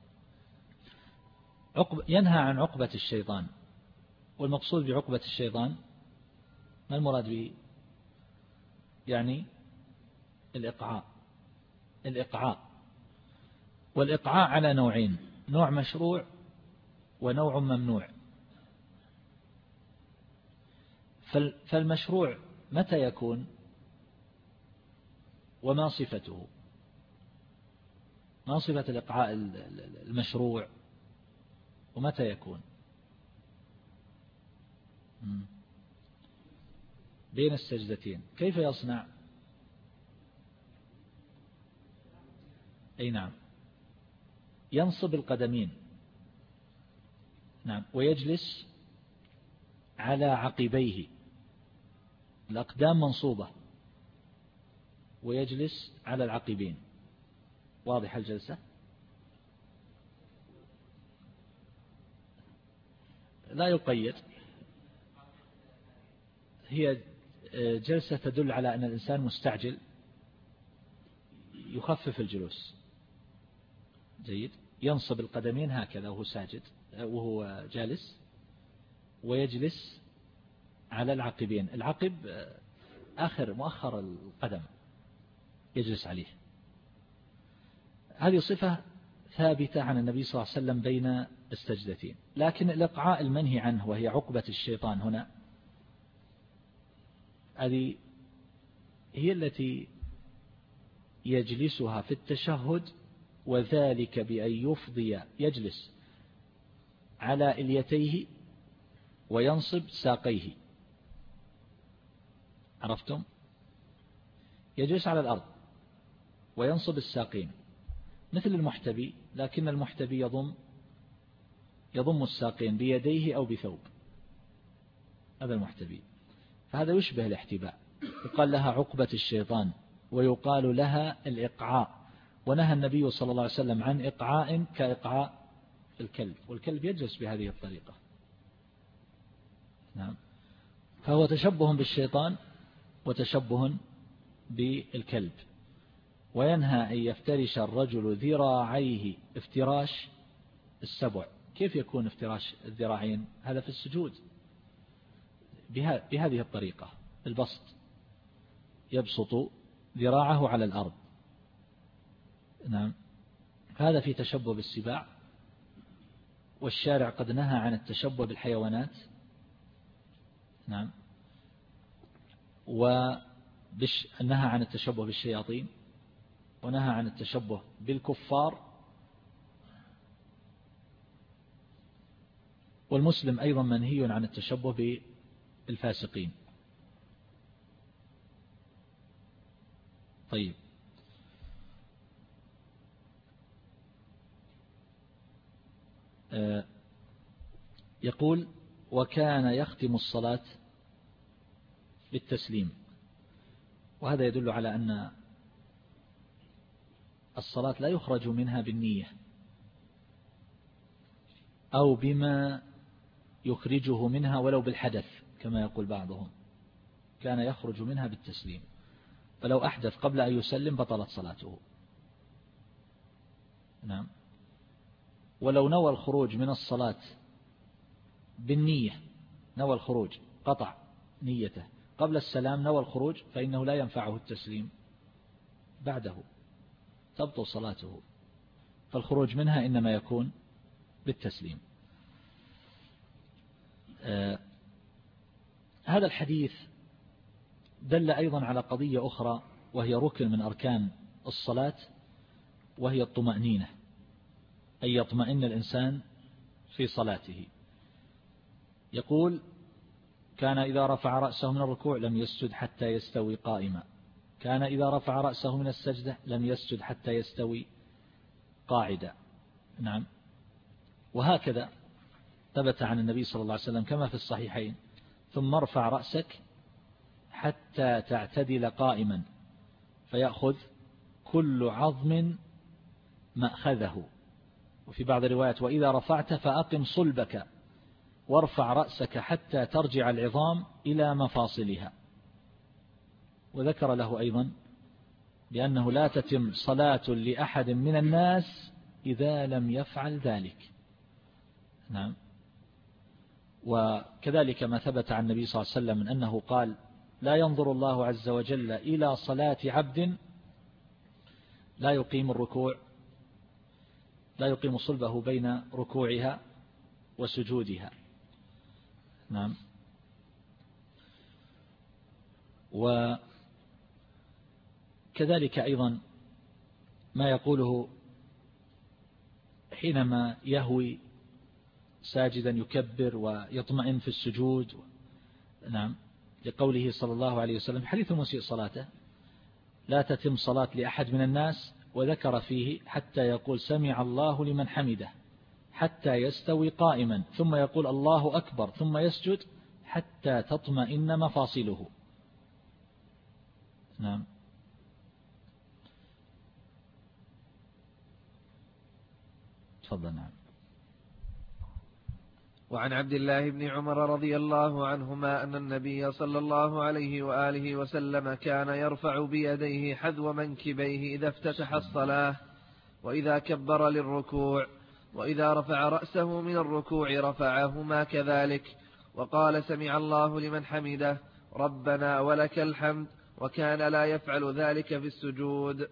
عقب ينهى عن عقبة الشيطان، والمقصود بعقبة الشيطان ما المراد به؟ يعني الإقعاء. الإقعاء والإقعاء على نوعين، نوع مشروع ونوع ممنوع. فالمشروع متى يكون وما صفته؟ ما صفة الإقعاء المشروع ومتى يكون؟ بين السجدتين. كيف يصنع؟ أي نعم، ينصب القدمين، نعم، ويجلس على عقبيه، الأقدام منصوبة، ويجلس على العقبين. واضح الجلسة؟ لا يقيد، هي جلسة تدل على أن الإنسان مستعجل يخفف الجلوس. جيد. ينصب القدمين هكذا وهو ساجد وهو جالس، ويجلس على العقبين. العقب آخر مؤخر القدم يجلس عليه. هذه صفة ثابتة عن النبي صلى الله عليه وسلم بين السجدتين. لكن الإقعاء المنهي عنه وهي عقبة الشيطان هنا، هذه هي التي يجلسها في التشهد، وذلك بأن يفضي، يجلس على إليتيه وينصب ساقيه. عرفتم؟ يجلس على الأرض وينصب الساقين مثل المحتبي، لكن المحتبي يضم يضم الساقين بيديه أو بثوب، هذا المحتبي. فهذا يشبه الاحتباء، يقال لها عقبة الشيطان ويقال لها الإقعاء. ونهى النبي صلى الله عليه وسلم عن إقعاء كإقعاء الكلب، والكلب يجلس بهذه الطريقة. نعم. فهو تشبه بالشيطان وتشبه بالكلب. وينهى أن يفترش الرجل ذراعيه افتراش السبع. كيف يكون افتراش الذراعين؟ هذا في السجود بهذه الطريقة، البسط، يبسط ذراعه على الأرض نعم. هذا في تشبه بالسباع، والشارع قد نهى عن التشبه بالحيوانات. نعم. ونهى عن التشبه بالشياطين، ونهى عن التشبه بالكفار. والمسلم أيضا منهي عن التشبه بالفاسقين. طيب، آه يقول: وكان يختم الصلاة بالتسليم. وهذا يدل على أن الصلاة لا يخرج منها بالنية أو بما يخرجه منها ولو بالحدث كما يقول بعضهم، كان يخرج منها بالتسليم، فلو أحدث قبل أن يسلم بطلت صلاته. نعم. ولو نوى الخروج من الصلاة بالنية، نوى الخروج، قطع نيته قبل السلام، نوى الخروج، فإنه لا ينفعه التسليم بعده، تبطل صلاته، فالخروج منها إنما يكون بالتسليم. آه هذا الحديث دل أيضا على قضية أخرى، وهي ركن من أركان الصلاة، وهي الطمأنينة، أن يطمئن الإنسان في صلاته. يقول: كان إذا رفع رأسه من الركوع لم يسجد حتى يستوي قائما، كان إذا رفع رأسه من السجدة لم يسجد حتى يستوي قاعدا. نعم. وهكذا ثبت عن النبي صلى الله عليه وسلم كما في الصحيحين: ثم ارفع رأسك حتى تعتدل قائما فيأخذ كل عظم مأخذه. وفي بعض الروايات: وإذا رفعت فأقم صلبك وارفع رأسك حتى ترجع العظام إلى مفاصلها. وذكر له أيضا بأنه لا تتم صلاة لأحد من الناس إذا لم يفعل ذلك. نعم. وكذلك ما ثبت عن النبي صلى الله عليه وسلم من أنه قال: لا ينظر الله عز وجل إلى صلاة عبد لا يقيم الركوع، لا يقيم صلبه بين ركوعها وسجودها. نعم. وكذلك أيضا ما يقوله حينما يهوي ساجدا يكبر ويطمئن في السجود. نعم. لقوله صلى الله عليه وسلم في حديث المسيء صلاته: لا تتم صلاة لأحد من الناس، وذكر فيه حتى يقول سمع الله لمن حمده، حتى يستوي قائما، ثم يقول الله أكبر، ثم يسجد حتى تطمئن مفاصله. نعم. تفضل. نعم. وعن عبد الله بن عمر رضي الله عنهما أن النبي صلى الله عليه وآله وسلم كان يرفع بيديه حذو منكبيه إذا افتتح الصلاة، وإذا كبر للركوع، وإذا رفع رأسه من الركوع رفعهما كذلك، وقال سمع الله لمن حمده ربنا ولك الحمد، وكان لا يفعل ذلك في السجود.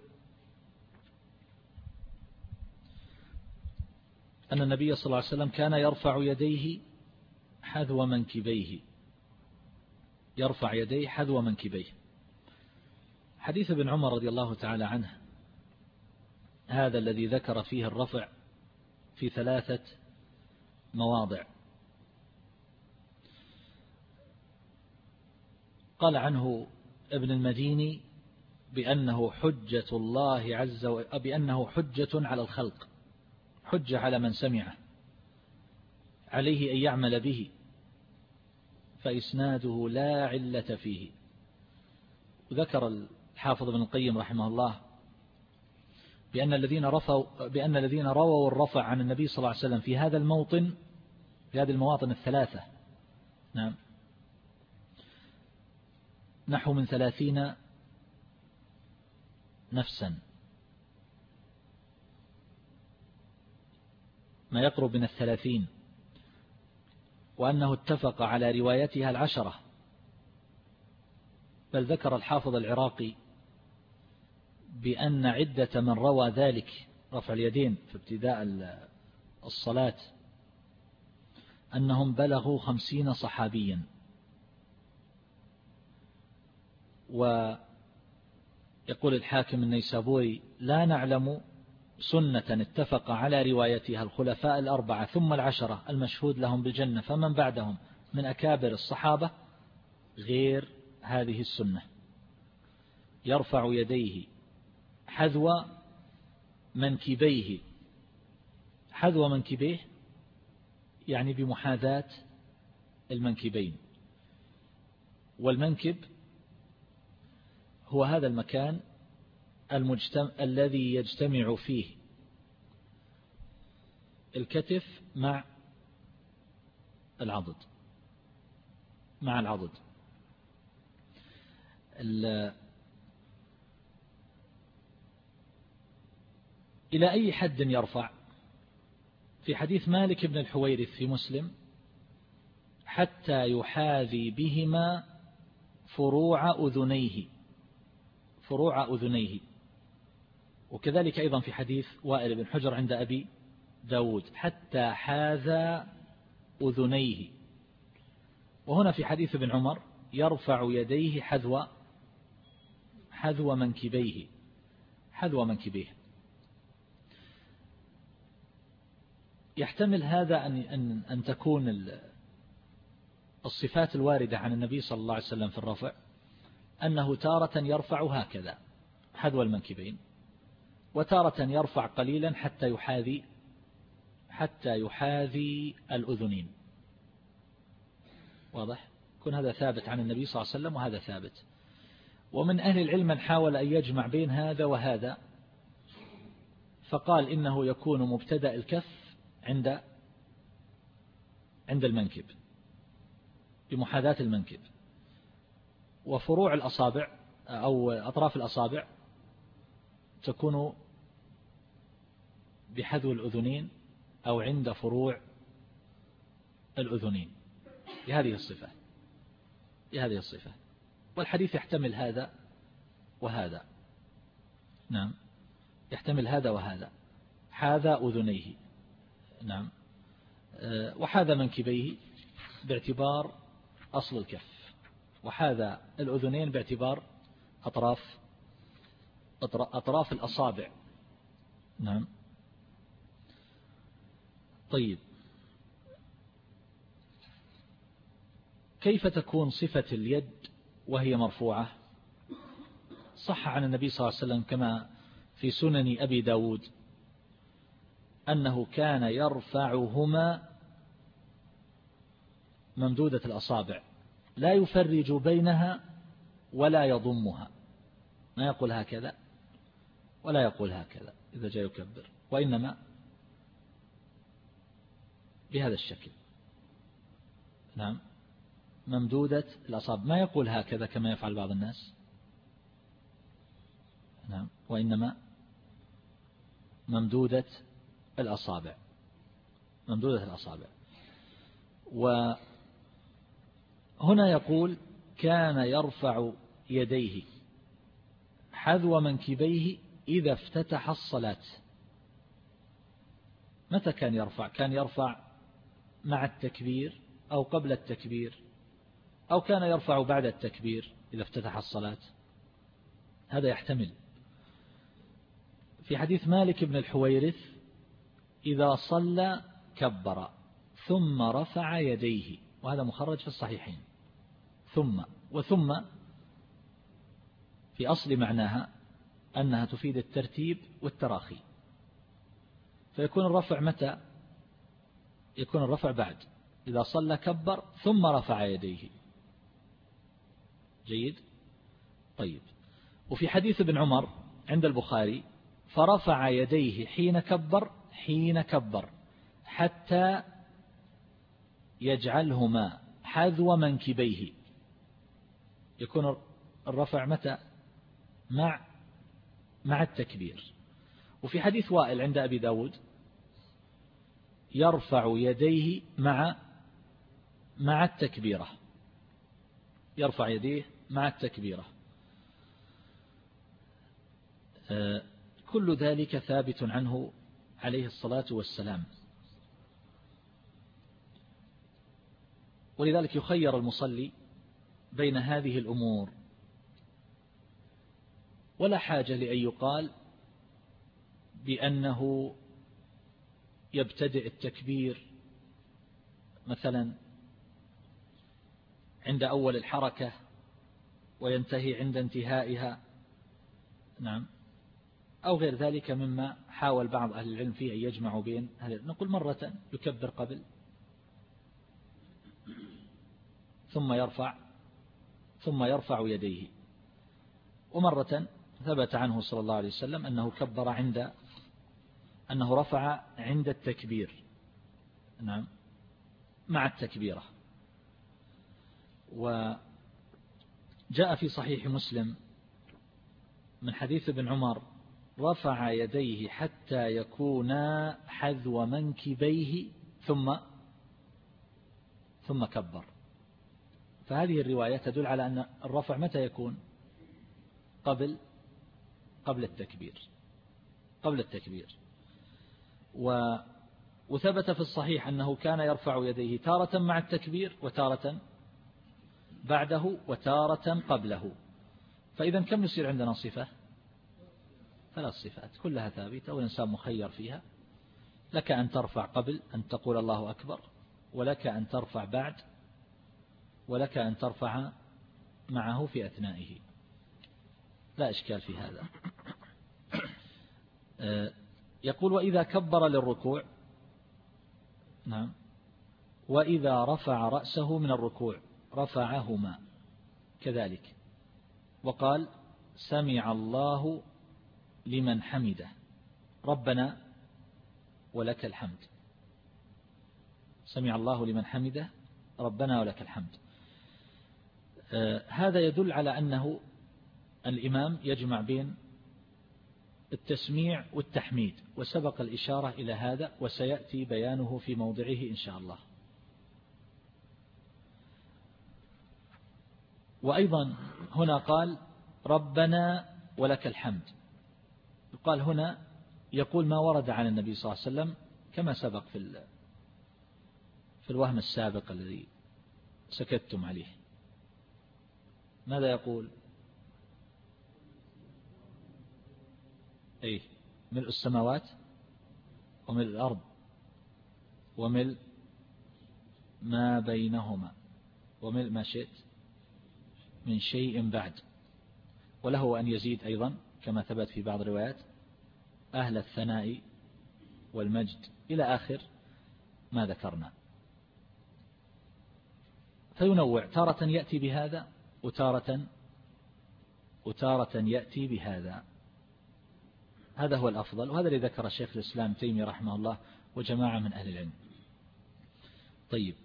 أن النبي صلى الله عليه وسلم كان يرفع يديه حذو منكبيه، يرفع يديه حذو منكبيه. حديث ابن عمر رضي الله تعالى عنه هذا الذي ذكر فيه الرفع في ثلاثة مواضع. قال عنه ابن المديني بأنه حجة الله عز وجل، بأنه حجة على الخلق، حجة على من سمعه، عليه أن يعمل به، فإسناده لا علة فيه. وذكر الحافظ ابن القيم رحمه الله بأن الذين رفوا بأن الذين رووا الرفع عن النبي صلى الله عليه وسلم في هذا الموطن، في هذه المواطن الثلاثة، نعم، نحو من ثلاثين نفسا، ما يقرب من الثلاثين، وأنه اتفق على روايتها العشرة. بل ذكر الحافظ العراقي بأن عدة من روى ذلك رفع اليدين في ابتداء الصلاة أنهم بلغوا خمسين صحابيا. ويقول الحاكم النيسابوري لا نعلم سنة اتفق على روايتها الخلفاء الأربعة ثم العشرة المشهود لهم بالجنة فمن بعدهم من أكابر الصحابة غير هذه السنة. يرفع يديه حذو منكبيه، حذو منكبيه يعني بمحاذاة المنكبين، والمنكب هو هذا المكان المجتمع الذي يجتمع فيه الكتف مع العضد مع العضد. إلى أي حد يرفع؟ في حديث مالك بن الحويرث في مسلم حتى يحاذي بهما فروع أذنيه، فروع أذنيه. وكذلك أيضا في حديث وائل بن حجر عند أبي داود حتى حاذى أذنيه. وهنا في حديث ابن عمر يرفع يديه حذو حذو منكبيه، حذو منكبيه. يحتمل هذا أن أن أن تكون الصفات الواردة عن النبي صلى الله عليه وسلم في الرفع أنه تارة يرفع هكذا حذو المنكبين، وتارة يرفع قليلا حتى يحاذي حتى يحاذي الأذنين. واضح؟ يكون هذا ثابت عن النبي صلى الله عليه وسلم وهذا ثابت. ومن أهل العلم من حاول أن يجمع بين هذا وهذا فقال إنه يكون مبتدأ الكف عند عند المنكب بمحاذاة المنكب، وفروع الأصابع أو أطراف الأصابع تكون بحذو الأذنين أو عند فروع الأذنين بهذه الصفة بهذه الصفة. والحديث يحتمل هذا وهذا. نعم، يحتمل هذا وهذا. حاذا أذنيه، نعم، وحاذا منكبيه باعتبار أصل الكف، وحاذا الأذنين باعتبار أطراف أطراف الأصابع. نعم. طيب، كيف تكون صفة اليد وهي مرفوعة؟ صح عن النبي صلى الله عليه وسلم كما في سنن أبي داود أنه كان يرفعهما ممدودة الأصابع لا يفرج بينها ولا يضمها، ما يقول هكذا ولا يقول هكذا إذا جاء يكبر، وإنما بهذا الشكل. نعم، ممدودة الأصابع، ما يقول هكذا كما يفعل بعض الناس. نعم، وإنما ممدودة الأصابع، ممدودة الأصابع. وهنا يقول كان يرفع يديه حذو منكبيه إذا افتتح الصلاة. متى كان يرفع؟ كان يرفع مع التكبير أو قبل التكبير، أو كان يرفع بعد التكبير إذا افتتح الصلاة؟ هذا يحتمل. في حديث مالك بن الحويرث إذا صلى كبر ثم رفع يديه، وهذا مخرج في الصحيحين. ثم وثم في أصل معناها أنها تفيد الترتيب والتراخي، فيكون الرفع متى؟ يكون الرفع بعد، إذا صلى كبر ثم رفع يديه. جيد. طيب، وفي حديث ابن عمر عند البخاري فرفع يديه حين كبر حين كبر حتى يجعلهما حذو منكبيه. يكون الرفع متى؟ مع مع التكبير. وفي حديث وائل عند أبي داود يرفع يديه مع مع التكبيرة، يرفع يديه مع التكبيرة. كل ذلك ثابت عنه عليه الصلاة والسلام. ولذلك يخير المصلي بين هذه الأمور، ولا حاجة لأن يقال بأنه يبتدئ التكبير مثلا عند أول الحركة وينتهي عند انتهائها، نعم، أو غير ذلك مما حاول بعض أهل العلم فيه أن يجمعوا بين هذا. نقول مرة يكبر قبل ثم يرفع ثم يرفع يديه، ومرة ثبت عنه صلى الله عليه وسلم أنه كبر عند أنه رفع عند التكبير، نعم، مع التكبيرة. وجاء في صحيح مسلم من حديث ابن عمر: رفع يديه حتى يكونا حذو منكبيه ثم ثم كبر. فهذه الرواية تدل على أن الرفع متى يكون؟ قبل قبل التكبير قبل التكبير و وثبت في الصحيح أنه كان يرفع يديه تارة مع التكبير وتارة بعده وتارة قبله. فإذا كم يصير عندنا صفة؟ ثلاث صفات كلها ثابتة والإنسان مخير فيها. لك أن ترفع قبل أن تقول الله أكبر، ولك أن ترفع بعد، ولك أن ترفع معه في أثنائه، لا إشكال في هذا. يقول: وإذا كبر للركوع، نعم، وإذا رفع رأسه من الركوع رفعهما كذلك، وقال: سمع الله لمن حمده ربنا ولك الحمد. سمع الله لمن حمده ربنا ولك الحمد. آه هذا يدل على أنه الإمام يجمع بين التسميع والتحميد، وسبق الإشارة إلى هذا وسيأتي بيانه في موضعه إن شاء الله. وأيضا هنا قال: ربنا ولك الحمد. يقال هنا يقول ما ورد عن النبي صلى الله عليه وسلم كما سبق في في الوهم السابق الذي سكتتم عليه. ماذا يقول؟ أي ملء السماوات وملء الأرض وملء ما بينهما وملء ما شئت من شيء بعد. وله أن يزيد أيضا كما ثبت في بعض الروايات: أهل الثناء والمجد، إلى آخر ما ذكرنا. فينوع، تارة يأتي بهذا وتارة وتارة يأتي بهذا. هذا هو الأفضل، وهذا الذي ذكر الشيخ الإسلام تيمي رحمه الله وجماعة من أهل العلم. طيب،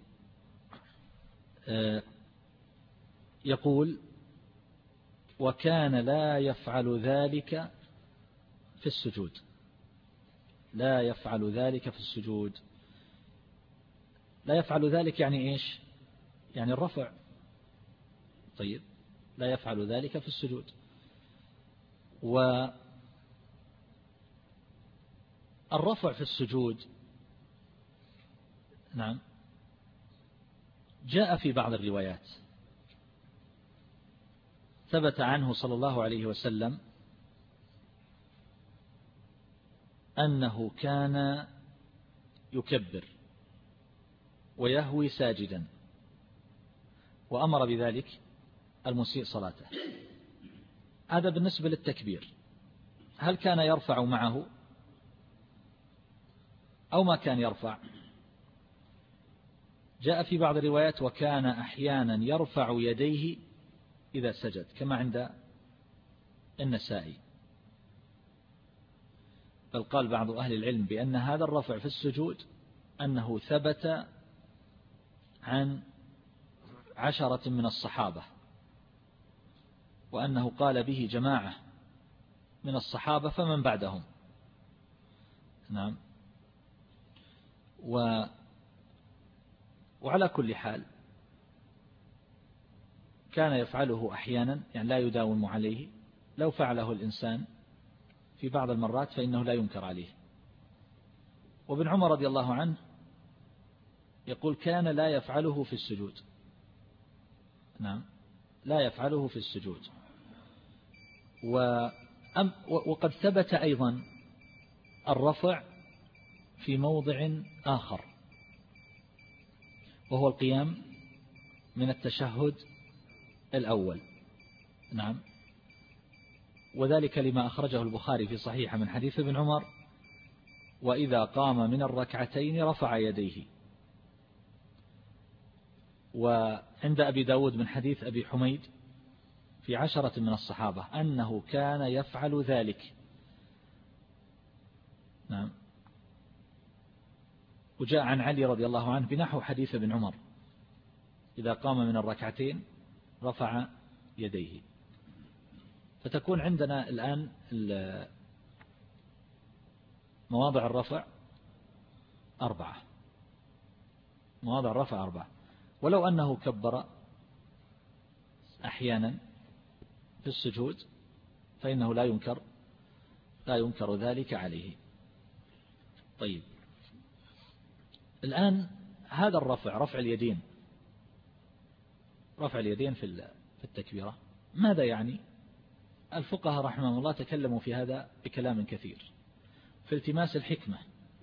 آه يقول: وكان لا يفعل ذلك في السجود. لا يفعل ذلك في السجود. لا يفعل ذلك يعني إيش؟ يعني الرفع. طيب، لا يفعل ذلك في السجود. والرفع في السجود، نعم، جاء في بعض الروايات ثبت عنه صلى الله عليه وسلم أنه كان يكبر ويهوي ساجدا، وأمر بذلك المسيء صلاته. هذا بالنسبة للتكبير. هل كان يرفع معه أو ما كان يرفع؟ جاء في بعض الروايات: وكان أحيانا يرفع يديه إذا سجد، كما عند النسائي. بل قال بعض أهل العلم بأن هذا الرفع في السجود أنه ثبت عن عشرة من الصحابة، وأنه قال به جماعة من الصحابة فمن بعدهم. نعم. و وعلى كل حال كان يفعله أحيانا، يعني لا يداوم عليه. لو فعله الإنسان في بعض المرات فإنه لا ينكر عليه. وابن عمر رضي الله عنه يقول كان لا يفعله في السجود. نعم، لا يفعله في السجود. وقد ثبت أيضا الرفع في موضع آخر، وهو القيام من التشهد الأول. نعم، وذلك لما أخرجه البخاري في صحيح من حديث ابن عمر: وإذا قام من الركعتين رفع يديه. وعند أبي داود من حديث أبي حميد في عشرة من الصحابة أنه كان يفعل ذلك. نعم. وجاء عن علي رضي الله عنه بنحو حديث ابن عمر: إذا قام من الركعتين رفع يديه. فتكون عندنا الآن مواضع الرفع أربعة، مواضع الرفع أربعة. ولو أنه كبر أحيانا في السجود فإنه لا ينكر لا ينكر ذلك عليه. طيب، الآن هذا الرفع، رفع اليدين، رفع اليدين في التكبيرة، ماذا يعني؟ الفقهاء رحمهم الله تكلموا في هذا بكلام كثير في التماس الحكمة،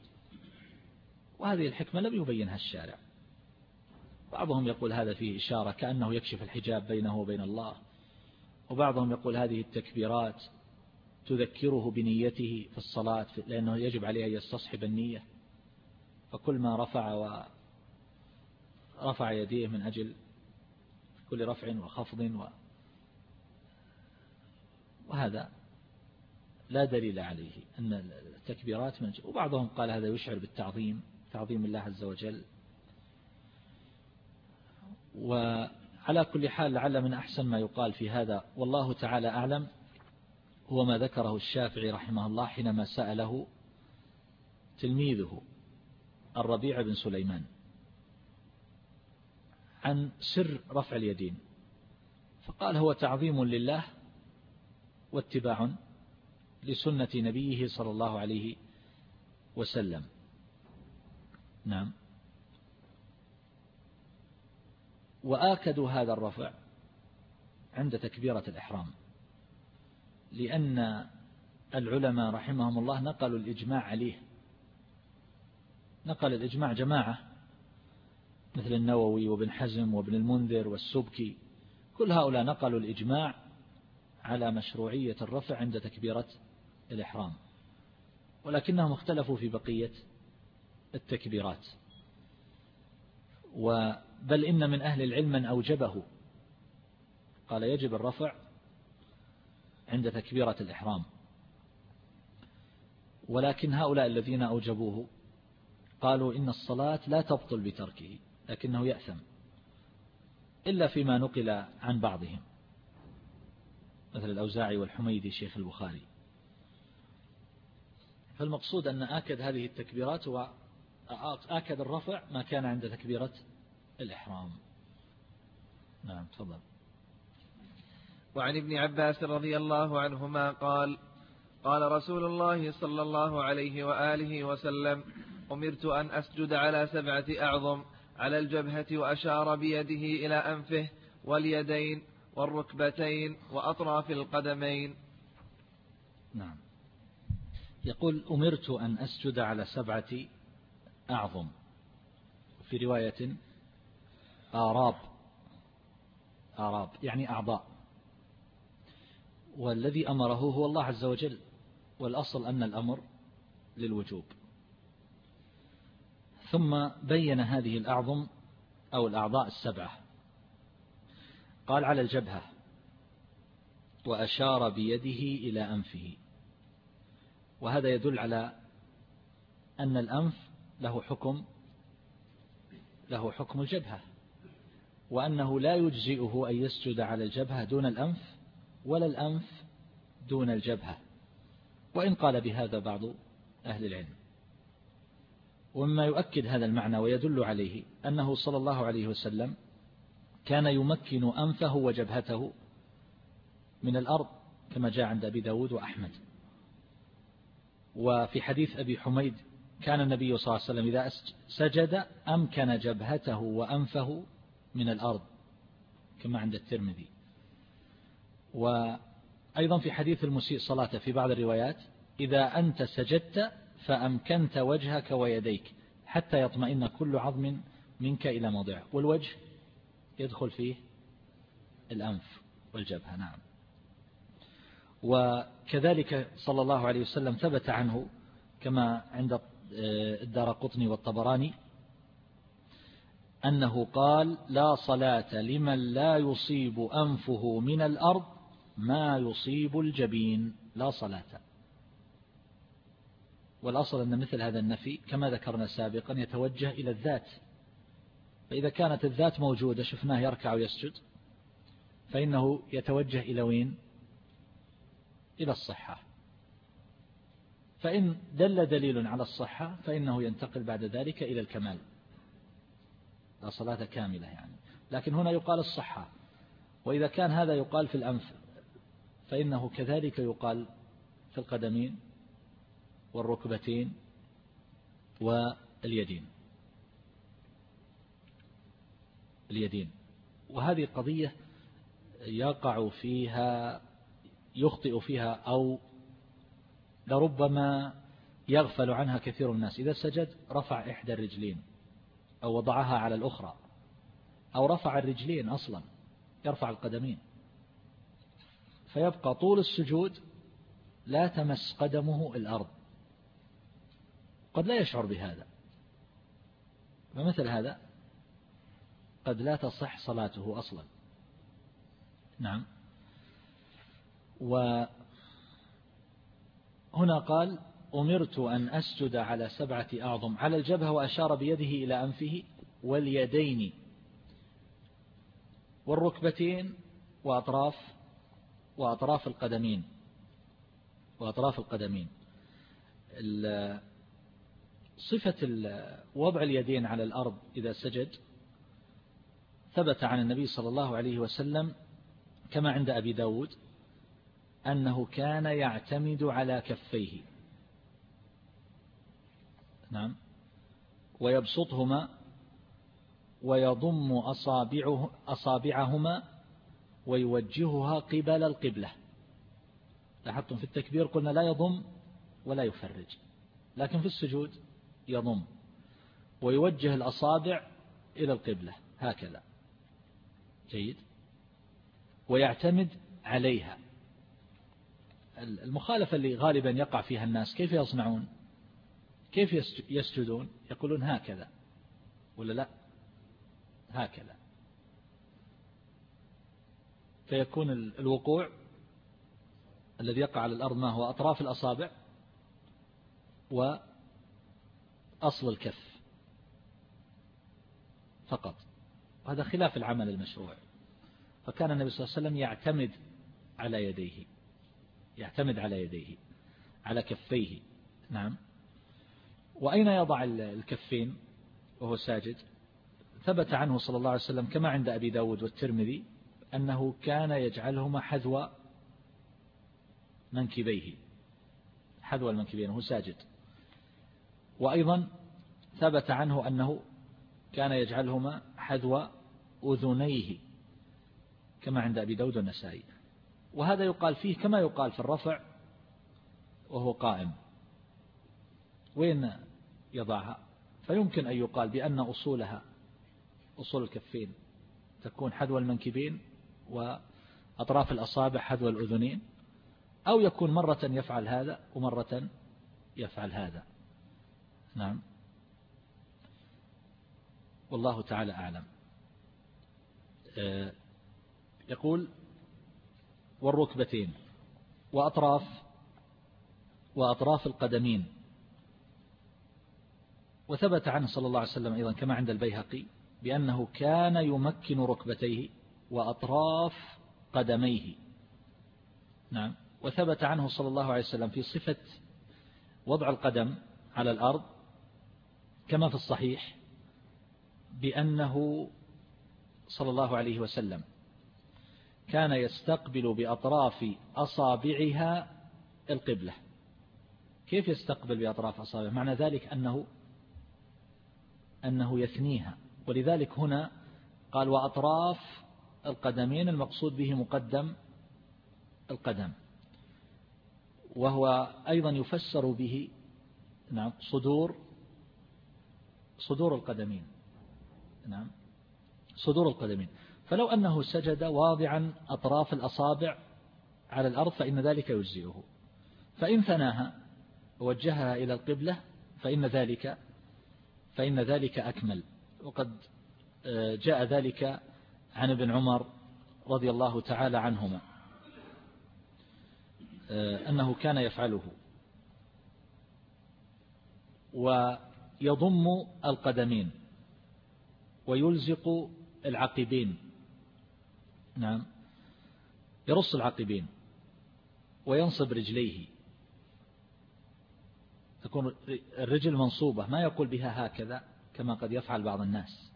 وهذه الحكمة لم يبينها الشارع. بعضهم يقول هذا فيه إشارة كأنه يكشف الحجاب بينه وبين الله، وبعضهم يقول هذه التكبيرات تذكره بنيته في الصلاة، لأنه يجب عليه أن يستصحب النية، فكل ما رفع ورفع يديه من أجل كل رفع وخفض و... وهذا لا دليل عليه أن التكبيرات من... وبعضهم قال هذا يشعر بالتعظيم، تعظيم الله عز وجل. وعلى كل حال لعل من أحسن ما يقال في هذا والله تعالى أعلم هو ما ذكره الشافعي رحمه الله حينما سأله تلميذه الربيع بن سليمان عن سر رفع اليدين، فقال هو تعظيم لله واتباع لسنة نبيه صلى الله عليه وسلم. نعم. وآكدوا هذا الرفع عند تكبيرة الإحرام، لأن العلماء رحمهم الله نقلوا الإجماع عليه، نقل الإجماع جماعة مثل النووي وابن حزم وابن المنذر والسبكي، كل هؤلاء نقلوا الإجماع على مشروعية الرفع عند تكبيرة الإحرام، ولكنهم اختلفوا في بقية التكبيرات. بل إن من أهل العلم من أوجبه، قال يجب الرفع عند تكبيرة الإحرام، ولكن هؤلاء الذين أوجبوه قالوا إن الصلاة لا تبطل بتركه، لكنه يأثم، إلا فيما نقل عن بعضهم مثل الأوزاعي والحميدي شيخ البخاري. فالمقصود أن آكد هذه التكبيرات وآكد الرفع ما كان عند تكبيرة الإحرام. نعم، تفضل. وعن ابن عباس رضي الله عنهما قال: قال رسول الله صلى الله عليه وآله وسلم: أمرت أن أسجد على سبعة أعظم، على الجبهة، وأشار بيده إلى أنفه واليدين والركبتين وأطراف القدمين. نعم. يقول: أمرت أن أسجد على سبعة أعظم، في رواية آراب، آراب يعني أعضاء، والذي أمره هو الله عز وجل، والأصل أن الأمر للوجوب. ثم بين هذه الأعظم أو الأعضاء السبعة، قال: على الجبهة، وأشار بيده إلى أنفه، وهذا يدل على أن الأنف له حكم له حكم الجبهة، وأنه لا يجزئه أن يسجد على الجبهة دون الأنف، ولا الأنف دون الجبهة، وإن قال بهذا بعض أهل العلم. ومما يؤكد هذا المعنى ويدل عليه أنه صلى الله عليه وسلم كان يمكن أنفه وجبهته من الأرض، كما جاء عند أبي داود وأحمد. وفي حديث أبي حميد كان النبي صلى الله عليه وسلم إذا سجد أمكن جبهته وأنفه من الأرض كما عند الترمذي. وأيضا في حديث المسيء صلاته في بعض الروايات إذا أنت سجدت فأمكنت وجهك ويديك حتى يطمئن كل عظم منك إلى موضعه، والوجه يدخل فيه الأنف والجبهة. نعم. وكذلك صلى الله عليه وسلم ثبت عنه كما عند الدارقطني والطبراني أنه قال لا صلاة لمن لا يصيب أنفه من الأرض ما يصيب الجبين، لا صلاة. والأصل أن مثل هذا النفي كما ذكرنا سابقا يتوجه إلى الذات، فإذا كانت الذات موجودة شفناه يركع ويسجد فإنه يتوجه إلى وين؟ إلى الصحة. فإن دل دليل على الصحة فإنه ينتقل بعد ذلك إلى الكمال، لا صلاة كاملة يعني. لكن هنا يقال الصحة، وإذا كان هذا يقال في الأنف فإنه كذلك يقال في القدمين والركبتين واليدين اليدين وهذه قضية يقع فيها يخطئ فيها أو لربما يغفل عنها كثير من الناس. إذا سجد رفع إحدى الرجلين أو وضعها على الأخرى أو رفع الرجلين أصلا، يرفع القدمين، فيبقى طول السجود لا تمس قدمه الأرض، قد لا يشعر بهذا، فمثل هذا قد لا تصح صلاته أصلا. نعم. وهنا قال أمرت أن أسجد على سبعة أعظم على الجبهة، وأشار بيده إلى أنفه واليدين والركبتين وأطراف وأطراف القدمين وأطراف القدمين. صفة وضع اليدين على الأرض إذا سجد ثبت عن النبي صلى الله عليه وسلم كما عند أبي داود أنه كان يعتمد على كفيه، نعم، ويبسطهما ويضم أصابعه أصابعهما ويوجهها قبل القبلة. لاحظتم في التكبير قلنا لا يضم ولا يفرج، لكن في السجود يضم ويوجه الأصابع إلى القبلة هكذا. جيد. ويعتمد عليها. المخالفة اللي غالبا يقع فيها الناس كيف يصنعون؟ كيف يسجدون؟ يقولون هكذا ولا لا؟ هكذا، فيكون الوقوع الذي يقع على الأرض ما هو أطراف الأصابع وأصل الكف فقط، وهذا خلاف العمل المشروع. فكان النبي صلى الله عليه وسلم يعتمد على يديه يعتمد على يديه على كفيه. نعم. وأين يضع الكفين وهو ساجد؟ ثبت عنه صلى الله عليه وسلم كما عند أبي داود والترمذي أنه كان يجعلهما حذو منكبيه حذو المنكبين وهو ساجد. وأيضا ثبت عنه أنه كان يجعلهما حذو أذنيه كما عند أبي داود والنسائي. وهذا يقال فيه كما يقال في الرفع وهو قائم. وين يضعها؟ فيمكن أن يقال بأن أصولها أصول الكفين تكون حذو المنكبين وأطراف الأصابع حذو الأذنين، أو يكون مرة يفعل هذا ومرة يفعل هذا. نعم. والله تعالى أعلم. يقول والركبتين وأطراف وأطراف القدمين. وثبت عنه صلى الله عليه وسلم أيضا كما عند البيهقي بأنه كان يمكن ركبتيه وأطراف قدميه. نعم. وثبت عنه صلى الله عليه وسلم في صفة وضع القدم على الأرض كما في الصحيح بأنه صلى الله عليه وسلم كان يستقبل بأطراف أصابعها القبلة، كيف يستقبل بأطراف أصابعه؟ معنى ذلك أنه أنه يثنيها، ولذلك هنا قال وأطراف القدمين، المقصود به مقدم القدم، وهو أيضا يفسر به نعم صدور صدور القدمين، نعم صدور القدمين. فلو أنه سجد واضعا أطراف الأصابع على الأرض فإن ذلك يجزئه، فإن ثناها ووجهها إلى القبلة فإن ذلك فإن ذلك أكمل. وقد جاء ذلك عن ابن عمر رضي الله تعالى عنهما أنه كان يفعله، ويضم القدمين ويلزق العقبين، نعم يرص العقبين وينصب رجليه، تكون الرجل منصوبة، ما يقول بها هكذا كما قد يفعل بعض الناس،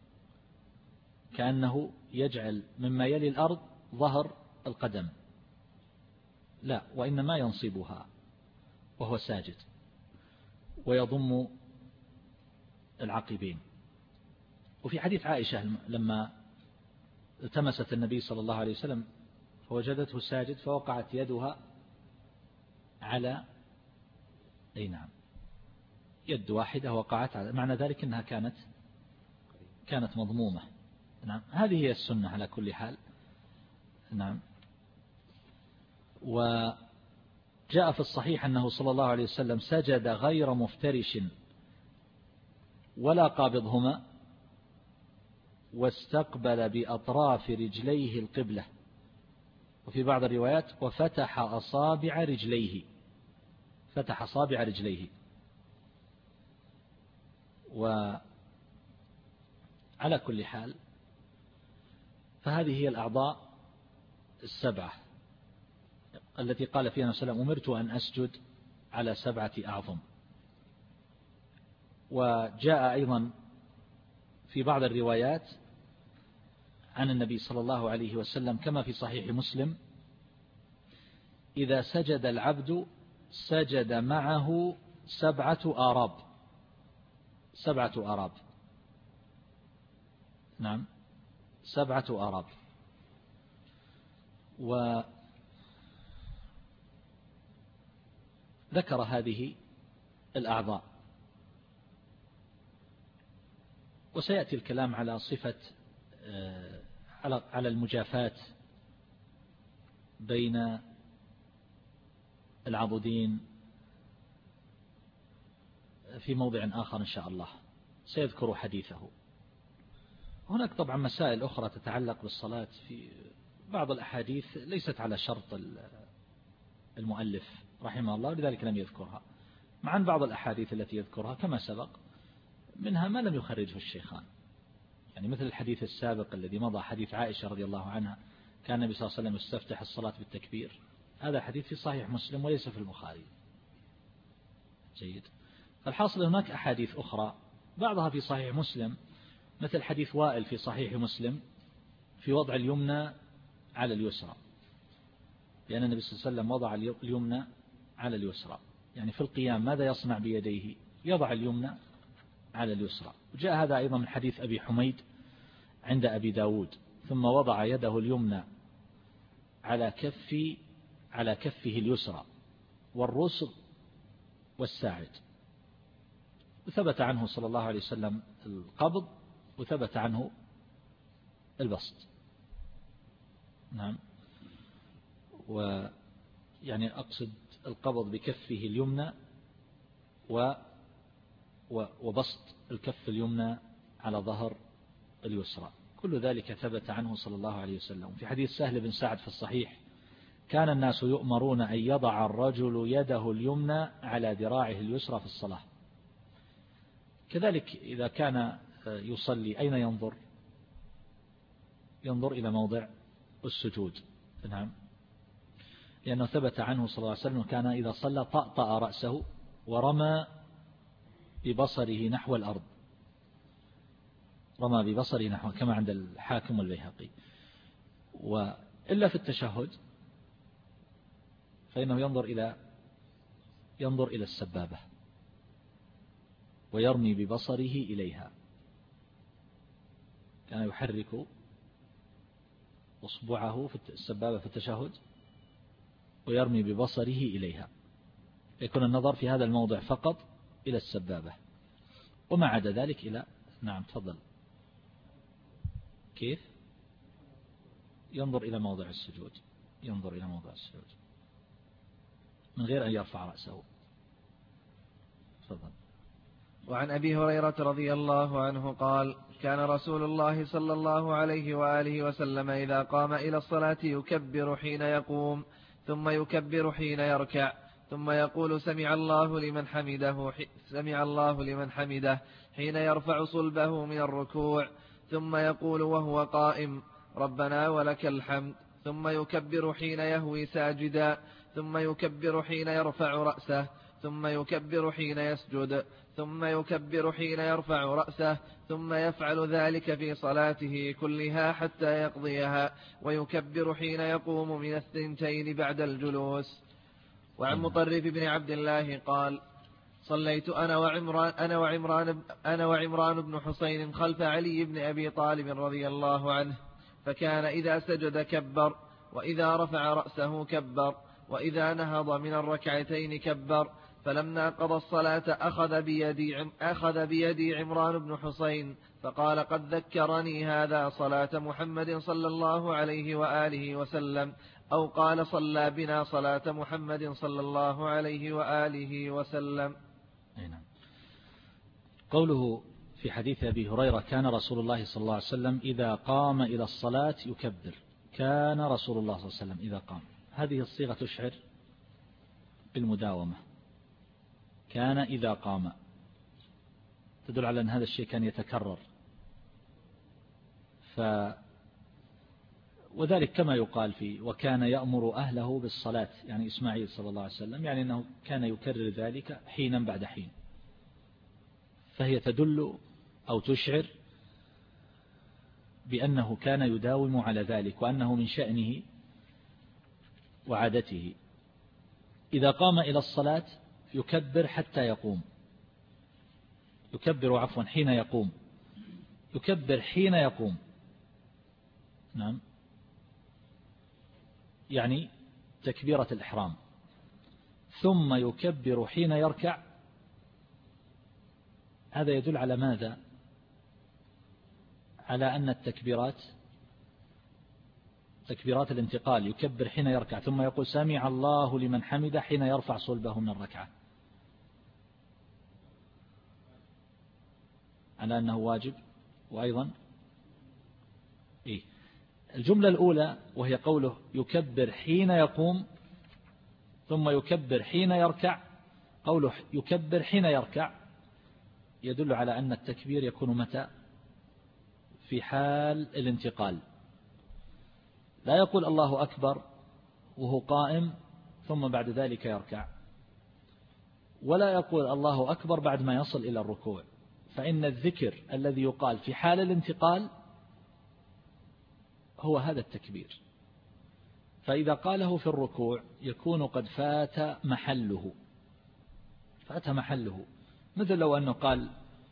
كأنه يجعل مما يلي الأرض ظهر القدم، لا، وإنما ينصبها وهو ساجد ويضم العقبين. وفي حديث عائشة لما التمست النبي صلى الله عليه وسلم فوجدته ساجد فوقعت يدها على أي نعم يد واحدة وقعت على، معنى ذلك أنها كانت كانت مضمومة. نعم هذه هي السنة على كل حال. نعم. وجاء في الصحيح أنه صلى الله عليه وسلم سجد غير مفترش ولا قابضهما، واستقبل بأطراف رجليه القبلة، وفي بعض الروايات وفتح أصابع رجليه، فتح أصابع رجليه. وعلى كل حال فهذه هي الأعضاء السبعة التي قال فيها النبي صلى الله عليه وسلم أمرت أن أسجد على سبعة أعظم. وجاء أيضا في بعض الروايات عن النبي صلى الله عليه وسلم كما في صحيح مسلم إذا سجد العبد سجد معه سبعة آراب، سبعة آراب، نعم سبعة آراب. وذكر هذه الأعضاء، وسيأتي الكلام على صفة على المجافاة بين العضدين في موضع آخر إن شاء الله سيذكر حديثه. هناك طبعا مسائل أخرى تتعلق بالصلاة في بعض الأحاديث ليست على شرط المؤلف رحمه الله، لذلك لم يذكرها، مع أن بعض الأحاديث التي يذكرها كما سبق منها ما لم يخرجه الشيخان، يعني مثل الحديث السابق الذي مضى حديث عائشة رضي الله عنها كان النبي صلى الله عليه وسلم يستفتح الصلاة بالتكبير، هذا حديث في صحيح مسلم وليس في البخاري. جيد. فالحاصل هناك أحاديث أخرى بعضها في صحيح مسلم مثل حديث وائل في صحيح مسلم في وضع اليمنى على اليسرى، لأن النبي صلى الله عليه وسلم وضع اليمنى على اليسرى، يعني في القيام ماذا يصنع بيديه؟ يضع اليمنى على اليسرى. وجاء هذا أيضا من حديث أبي حميد عند أبي داود ثم وضع يده اليمنى على كف على كفه اليسرى والرسغ والساعد، وثبت عنه صلى الله عليه وسلم القبض وثبت عنه البسط. نعم. ويعني أقصد القبض بكفه اليمنى و وبسط الكف اليمنى على ظهر اليسرى، كل ذلك ثبت عنه صلى الله عليه وسلم. في حديث سهل بن سعد في الصحيح كان الناس يؤمرون أن يضع الرجل يده اليمنى على ذراعه اليسرى في الصلاة. كذلك إذا كان يصلي أين ينظر؟ ينظر إلى موضع السجود. نعم. لأنه ثبت عنه صلى الله عليه وسلم كان إذا صلى طأطأ رأسه ورمى ببصره نحو الأرض، رمى ببصره نحو، كما عند الحاكم والبيهقي. وإلا في التشهد فإنه ينظر إلى ينظر إلى السبابة ويرمي ببصره إليها، كان يحرك أصبعه في السبابة في التشهد ويرمي ببصره إليها، يكون النظر في هذا الموضع فقط إلى السبابة، وما عدا ذلك إلى نعم تفضل. كيف؟ ينظر إلى موضع السجود، ينظر إلى موضع السجود من غير أن يرفع رأسه. تفضل. وعن أبي هريرة رضي الله عنه قال: كان رسول الله صلى الله عليه وآله وسلم إذا قام إلى الصلاة يكبر حين يقوم، ثم يكبر حين يركع، ثم يقول سمع الله لمن حمده سمع الله لمن حمده حين يرفع صلبه من الركوع، ثم يقول وهو قائم ربنا ولك الحمد، ثم يكبر حين يهوي ساجدا، ثم يكبر حين يرفع رأسه، ثم يكبر حين يسجد، ثم يكبر حين يرفع رأسه، ثم يفعل ذلك في صلاته كلها حتى يقضيها، ويكبر حين يقوم من الثنتين بعد الجلوس. وعن مطرف بن عبد الله قال: صليت أنا وعمران, أنا وعمران, أنا وعمران بن حسين خلف علي بن أبي طالب رضي الله عنه، فكان إذا سجد كبر، وإذا رفع رأسه كبر، وإذا نهض من الركعتين كبر، فلما قضى الصلاة أخذ بيدي, أخذ بيدي عمران بن حسين فقال: قد ذكرني هذا صلاة محمد صلى الله عليه وآله وسلم، أو قال: صلى بنا صلاة محمد صلى الله عليه وآله وسلم. قوله في حديث أبي هريرة: كان رسول الله صلى الله عليه وسلم إذا قام إلى الصلاة يكبر، كان رسول الله صلى الله عليه وسلم إذا قام، هذه الصيغة تشعر بالمداومة، كان إذا قام، تدل على أن هذا الشيء كان يتكرر. ف وذلك كما يقال في وكان يأمر أهله بالصلاة، يعني إسماعيل صلى الله عليه وسلم، يعني أنه كان يكرر ذلك حينا بعد حين، فهي تدل أو تشعر بأنه كان يداوم على ذلك، وأنه من شأنه وعادته. إذا قام إلى الصلاة يكبر حتى يقوم، يكبر عفوا حين يقوم، يكبر حين يقوم، نعم، يعني تكبيرة الإحرام، ثم يكبر حين يركع. هذا يدل على ماذا؟ على أن التكبيرات تكبيرات الانتقال، يكبر حين يركع، ثم يقول سمع الله لمن حمده حين يرفع صلبه من الركعة، على أنه واجب. وأيضا إيه الجملة الأولى وهي قوله يكبر حين يقوم ثم يكبر حين يركع، قوله يكبر حين يركع يدل على أن التكبير يكون متى؟ في حال الانتقال. لا يقول الله أكبر وهو قائم ثم بعد ذلك يركع، ولا يقول الله أكبر بعد ما يصل إلى الركوع، فإن الذكر الذي يقال في حال الانتقال هو هذا التكبير، فإذا قاله في الركوع يكون قد فات محله، فات محله، مثل لو أنه قال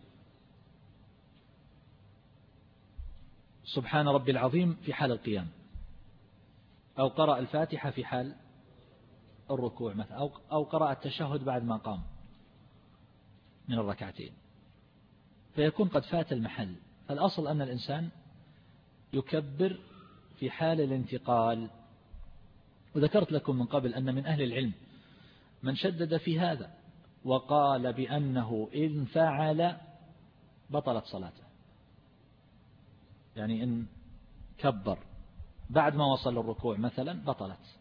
سبحان ربي العظيم في حال القيام، أو قرأ الفاتحة في حال الركوع مثلا، أو أو قرأ التشهد بعد ما قام من الركعتين، فيكون قد فات المحل. فالأصل أن الإنسان يكبر في حال الانتقال. وذكرت لكم من قبل أن من أهل العلم من شدد في هذا وقال بأنه إن فعل بطلت صلاته، يعني إن كبر بعد ما وصل الركوع مثلا بطلت،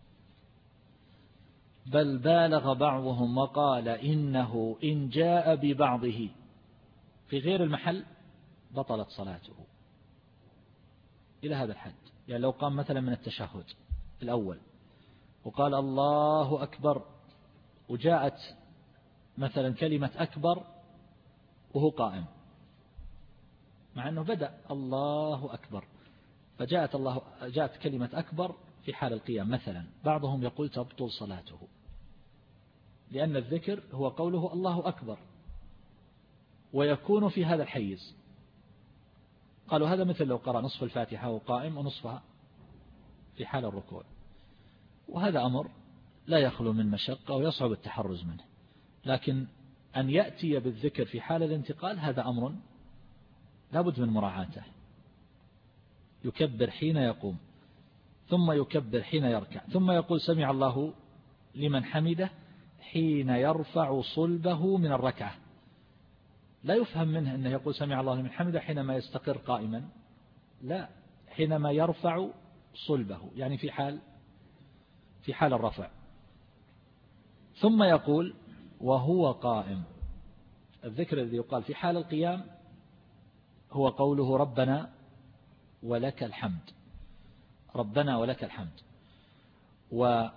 بل بالغ بعضهم وقال إنه إن جاء ببعضه في غير المحل بطلت صلاته، إلى هذا الحد. يعني لو قام مثلا من التشهد الأول وقال الله أكبر وجاءت مثلا كلمة أكبر وهو قائم، مع أنه بدأ الله أكبر فجاءت الله جاءت كلمة أكبر في حال القيام مثلا، بعضهم يقول تبطل صلاته، لأن الذكر هو قوله الله أكبر، ويكون في هذا الحيز. قالوا هذا مثل لو قرأ نصف الفاتحة وقائم ونصفها في حال الركوع، وهذا أمر لا يخلو من مشقة ويصعب التحرز منه. لكن أن يأتي بالذكر في حال الانتقال هذا أمر لا بد من مراعاته. يكبر حين يقوم، ثم يكبر حين يركع، ثم يقول سمع الله لمن حمده حين يرفع صلبه من الركعة. لا يفهم منه أنه يقول سمع الله لمن حمده حينما يستقر قائما، لا، حينما يرفع صلبه، يعني في حال في حال الرفع. ثم يقول وهو قائم. الذكر الذي يقال في حال القيام هو قوله ربنا ولك الحمد، ربنا ولك الحمد. وهذا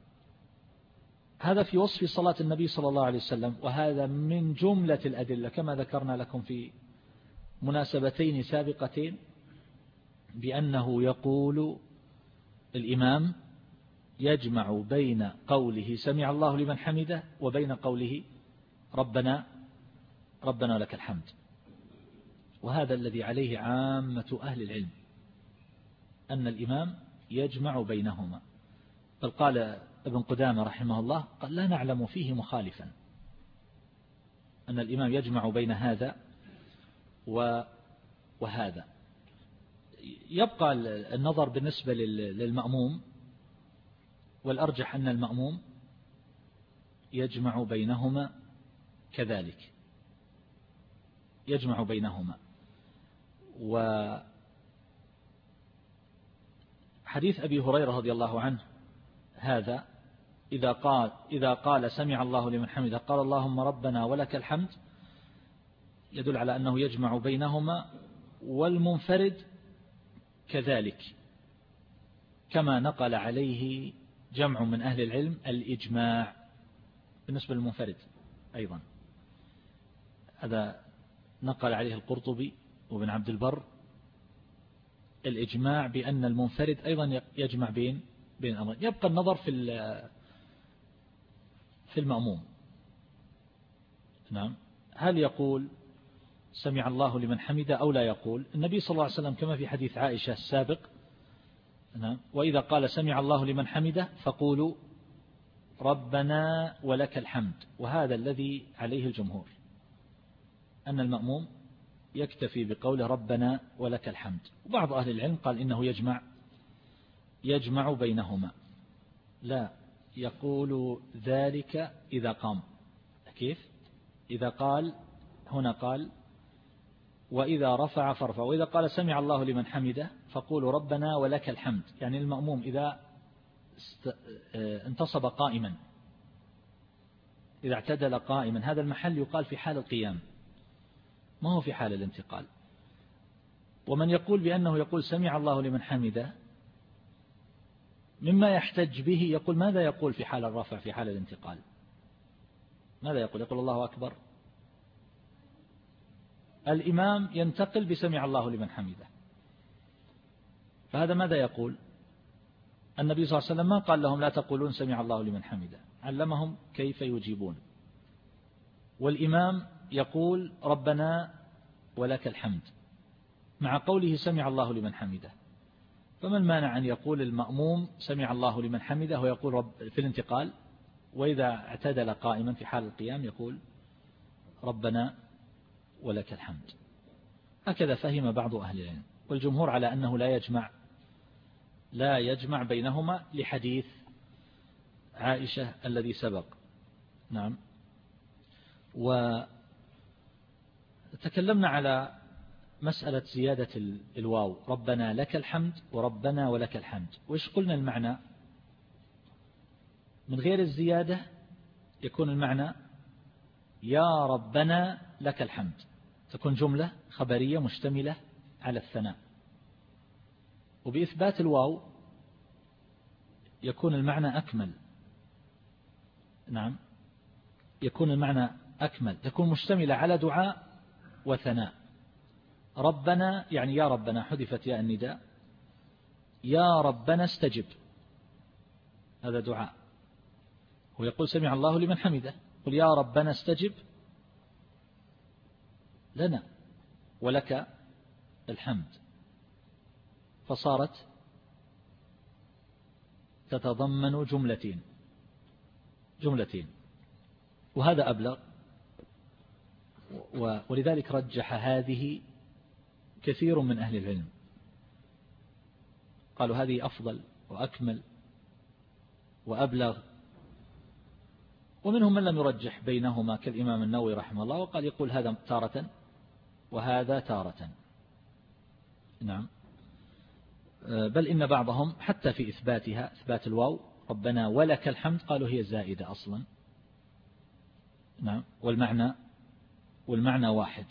في وصف صلاة النبي صلى الله عليه وسلم، وهذا من جملة الأدلة كما ذكرنا لكم في مناسبتين سابقتين بأنه يقول الإمام يجمع بين قوله سمع الله لمن حمده وبين قوله ربنا ربنا ولك الحمد. وهذا الذي عليه عامة أهل العلم، أن الإمام يجمع بينهما. بل قال ابن قدامة رحمه الله قال لا نعلم فيه مخالفا، أن الإمام يجمع بين هذا وهذا. يبقى النظر بالنسبة للمأموم، والأرجح أن المأموم يجمع بينهما كذلك، يجمع بينهما. وحديث أبي هريرة رضي الله عنه هذا إذا قال إذا قال سمع الله لمن حمده قال اللهم ربنا ولك الحمد، يدل على أنه يجمع بينهما. والمنفرد كذلك، كما نقل عليه جمع من أهل العلم الإجماع بالنسبة للمنفرد أيضا. هذا نقل عليه القرطبي وابن عبد البر الإجماع بأن المنفرد أيضا يجمع بين بين الأمرين. يبقى النظر في في المأموم. نعم، هل يقول سمع الله لمن حمده أو لا يقول؟ النبي صلى الله عليه وسلم كما في حديث عائشة السابق، نعم، وإذا قال سمع الله لمن حمده فقولوا ربنا ولك الحمد. وهذا الذي عليه الجمهور، أن المأموم يكتفي بقوله ربنا ولك الحمد. وبعض أهل العلم قال إنه يجمع يجمع بينهما، لا، يقول ذلك إذا قام. كيف؟ إذا قال هنا قال وإذا رفع فارفع، وإذا قال سمع الله لمن حمده فقولوا ربنا ولك الحمد. يعني المأموم إذا انتصب قائما، إذا اعتدل قائما، هذا المحل يقال في حال القيام، ما هو في حال الانتقال. ومن يقول بأنه يقول سمع الله لمن حمده مما يحتج به يقول ماذا يقول في حال الرفع في حال الانتقال؟ ماذا يقول؟ يقول الله أكبر. الإمام ينتقل بسمع الله لمن حمده، فهذا ماذا يقول؟ النبي صلى الله عليه وسلم ما قال لهم لا تقولون سمع الله لمن حمده، علمهم كيف يجيبون. والإمام يقول ربنا ولك الحمد مع قوله سمع الله لمن حمده. فما المانع أن يقول المأموم سمع الله لمن حمده ويقول رب في الانتقال، وإذا اعتدل قائما في حال القيام يقول ربنا ولك الحمد. هكذا فهم بعض أهل العلم، والجمهور على أنه لا يجمع لا يجمع بينهما لحديث عائشة الذي سبق. نعم. وتكلمنا على مسألة زيادة الواو ربنا لك الحمد وربنا ولك الحمد. وإيش قلنا المعنى؟ من غير الزيادة يكون المعنى يا ربنا لك الحمد، تكون جملة خبرية مشتملة على الثناء. وبإثبات الواو يكون المعنى أكمل. نعم، يكون المعنى أكمل، تكون مشتملة على دعاء وثناء. ربنا يعني يا ربنا، حذفت ياء النداء، يا ربنا استجب، هذا دعاء. هو يقول سمع الله لمن حمده، قل يا ربنا استجب لنا ولك الحمد، فصارت تتضمن جملتين جملتين وهذا أبلغ، ولذلك رجح هذه كثير من أهل العلم، قالوا هذه أفضل وأكمل وأبلغ، ومنهم من لم يرجح بينهما كالإمام النووي رحمه الله، وقال يقول هذا تارة وهذا تارة. نعم، بل إن بعضهم حتى في إثباتها، إثبات الواو ربنا ولك الحمد، قالوا هي زائدة أصلا. نعم، والمعنى والمعنى واحد.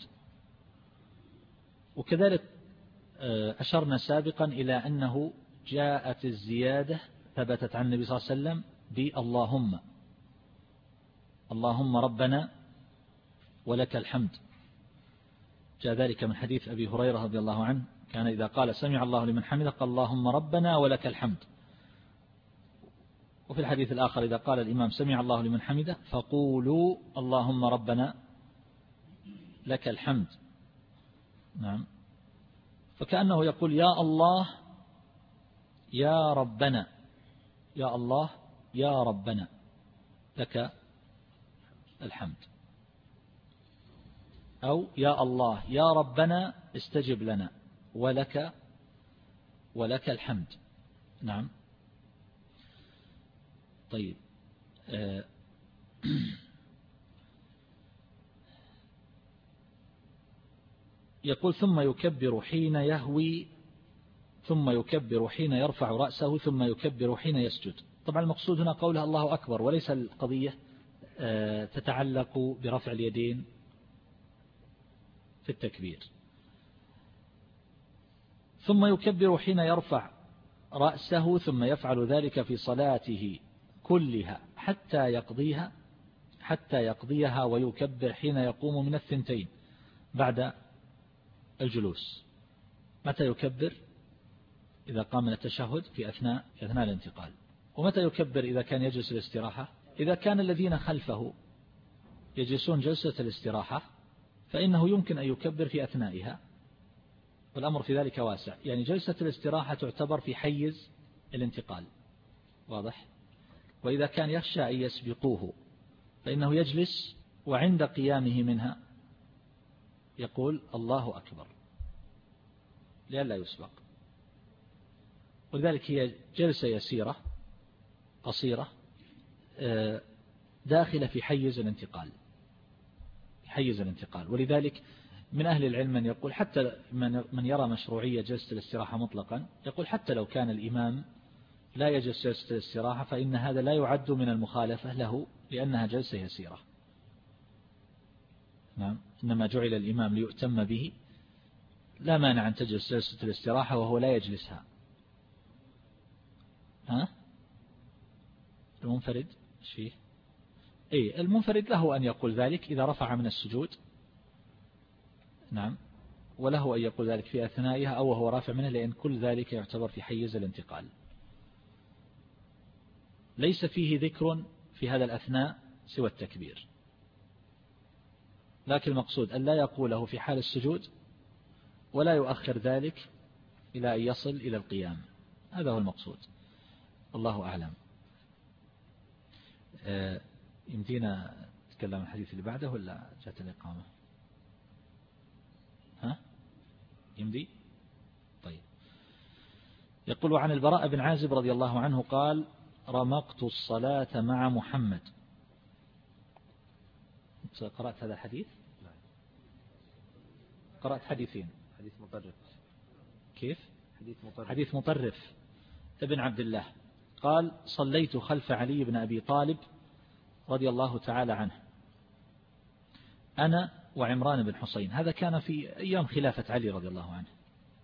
وكذلك أشرنا سابقا إلى أنه جاءت الزيادة ثبتت عن النبي صلى الله عليه وسلم باللهم، اللهم ربنا ولك الحمد، جاء ذلك من حديث أبي هريرة رضي الله عنه، كان إذا قال سمع الله لمن حمده قال اللهم ربنا ولك الحمد. وفي الحديث الآخر إذا قال الإمام سمع الله لمن حمده فقولوا اللهم ربنا لك الحمد. نعم، فكأنه يقول يا الله يا ربنا، يا الله يا ربنا لك الحمد، أو يا الله يا ربنا استجب لنا ولك ولك الحمد. نعم. طيب، يقول ثم يكبر حين يهوي، ثم يكبر حين يرفع رأسه، ثم يكبر حين يسجد. طبعا المقصود هنا قولها الله أكبر، وليس القضية تتعلق برفع اليدين في التكبير. ثم يكبر حين يرفع رأسه، ثم يفعل ذلك في صلاته كلها حتى يقضيها حتى يقضيها ويكبر حين يقوم من الثنتين بعد الجلوس. متى يكبر؟ إذا قام من التشهد في أثناء في أثناء الانتقال. ومتى يكبر؟ إذا كان يجلس الاستراحة. إذا كان الذين خلفه يجلسون جلسة الاستراحة فإنه يمكن أن يكبر في أثنائها، والأمر في ذلك واسع. يعني جلسة الاستراحة تعتبر في حيز الانتقال، واضح؟ وإذا كان يخشى أن يسبقوه فإنه يجلس وعند قيامه منها يقول الله أكبر لئلا يسبق. ولذلك هي جلسة يسيرة قصيرة داخلة في حيز الانتقال حيز الانتقال. ولذلك من أهل العلم من يقول حتى من يرى مشروعية جلسة الاستراحة مطلقا، يقول حتى لو كان الإمام لا يجلس جلسة الاستراحة فإن هذا لا يعد من المخالفة له، لأنها جلسة يسيرة. نعم، إنما جعل الإمام ليؤتم به، لا مانع أن تجلس جلسة الاستراحة وهو لا يجلسها. ها؟ المنفرد ايش فيه؟ اي المنفرد له أن يقول ذلك إذا رفع من السجود. نعم، وله أن يقول ذلك في أثنائها أو وهو رافع منه، لأن كل ذلك يعتبر في حيز الانتقال. ليس فيه ذكر في هذا الأثناء سوى التكبير، لكن المقصود أن لا يقوله في حال السجود ولا يؤخر ذلك إلى أن يصل إلى القيام. هذا هو المقصود، الله أعلم. يمدينا نتكلم عن الحديث اللي بعده ولا جاءت الإقامة؟ ها؟ يمدي؟ طيب. يقول عن البراء بن عازب رضي الله عنه قال رمقت الصلاة مع محمد. قرأت هذا الحديث؟ لا. قرأت حديثين. حديث مطرف. كيف؟ حديث مطرف. حديث مطرف ابن عبد الله قال صليت خلف علي بن أبي طالب رضي الله تعالى عنه أنا وعمران بن حسين. هذا كان في أيام خلافة علي رضي الله عنه.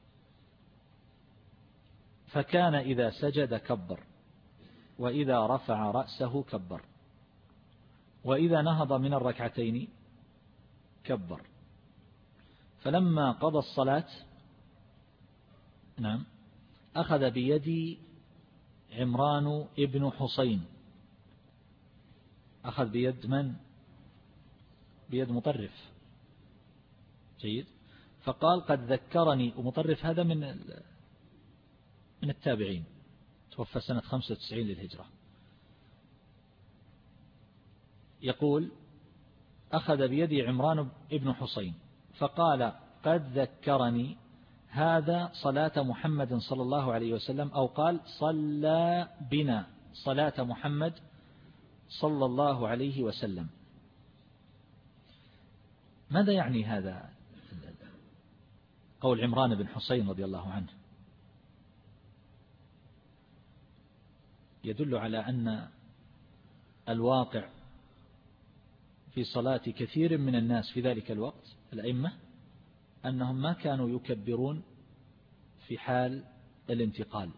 فكان إذا سجد كبر، وإذا رفع رأسه كبر، وإذا نهض من الركعتين كبر. فلما قضى الصلاة نعم أخذ بيدي عمران ابن حسين أخذ بيد من؟ بيد مطرف. جيد. فقال قد ذكرني، ومطرف هذا من من التابعين، توفى سنة خمسة وتسعين للهجرة. يقول أخذ بيدي عمران ابن حسين فقال قد ذكرني هذا صلاة محمد صلى الله عليه وسلم، أو قال صلى بنا صلاة محمد صلى الله عليه وسلم. ماذا يعني هذا قول عمران بن حسين رضي الله عنه؟ يدل على أن الواقع في صلاة كثير من الناس في ذلك الوقت الأئمة أنهم ما كانوا يكبرون في حال الانتقال.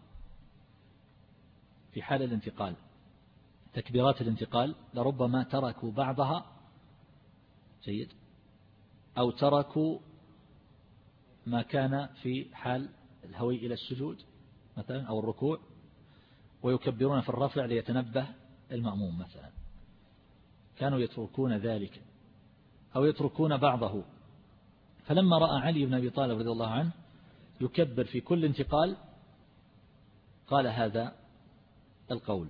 في حال الانتقال تكبيرات الانتقال لربما تركوا بعضها، جيد، أو تركوا ما كان في حال الهوي إلى السجود مثلا أو الركوع، ويكبرون في الرفع ليتنبه المأموم مثلا، كانوا يتركون ذلك أو يتركون بعضه. فلما رأى علي بن أبي طالب رضي الله عنه يكبر في كل انتقال قال هذا القول.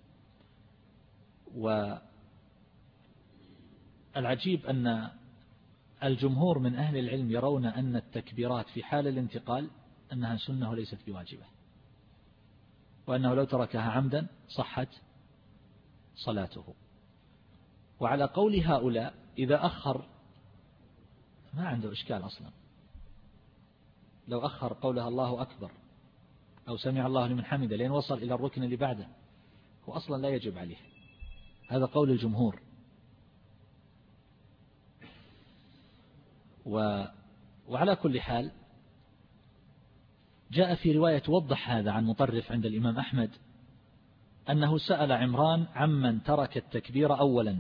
والعجيب أن الجمهور من أهل العلم يرون أن التكبيرات في حال الانتقال أنها سنة وليست بواجبة، وأنه لو تركها عمدا صحت صلاته. وعلى قول هؤلاء إذا أخر ما عنده إشكال أصلا، لو أخر قولها الله أكبر أو سمع الله لمن حمده لين وصل إلى الركن اللي بعده هو أصلا لا يجب عليه. هذا قول الجمهور. و... وعلى كل حال جاء في رواية توضح هذا عن مطرف عند الإمام أحمد أنه سأل عمران عمن ترك التكبير أولا.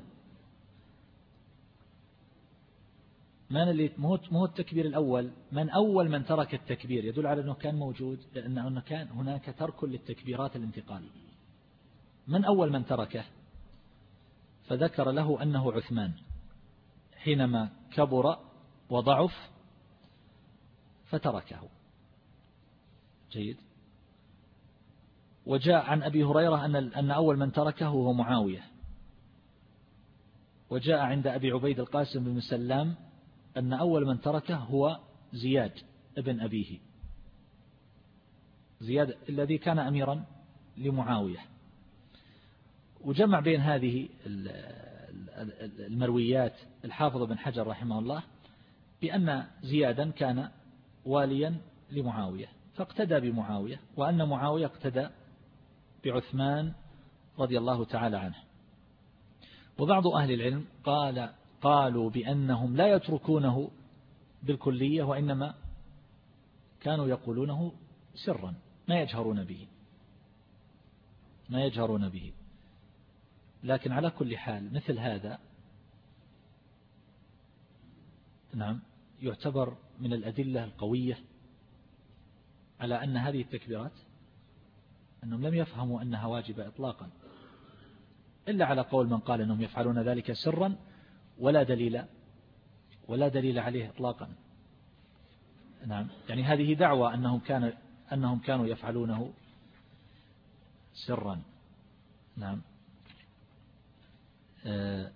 من اللي مو التكبير الأول، من أول من ترك التكبير، يدل على أنه كان موجود، لأنه كان هناك ترك للتكبيرات الانتقال. من أول من تركه؟ فذكر له أنه عثمان حينما كبر وضعف فتركه. جيد. وجاء عن أبي هريرة أن أن أول من تركه هو معاوية. وجاء عند أبي عبيد القاسم بن سلام أن أول من تركه هو زياد ابن أبيه، زياد الذي كان أميرا لمعاوية. وجمع بين هذه المرويات الحافظ بن حجر رحمه الله بأن زيادا كان واليا لمعاوية فاقتدى بمعاوية، وأن معاوية اقتدى بعثمان رضي الله تعالى عنه. وبعض أهل العلم قال قالوا بأنهم لا يتركونه بالكلية، وإنما كانوا يقولونه سرا ما يجهرون به ما يجهرون به لكن على كل حال مثل هذا نعم يعتبر من الأدلة القوية على أن هذه التكبيرات أنهم لم يفهموا أنها واجبة إطلاقا، إلا على قول من قال أنهم يفعلون ذلك سرا ولا دليل ولا دليل عليه إطلاقا. نعم، يعني هذه دعوة أنهم كانوا أنهم كانوا يفعلونه سرا. نعم. أه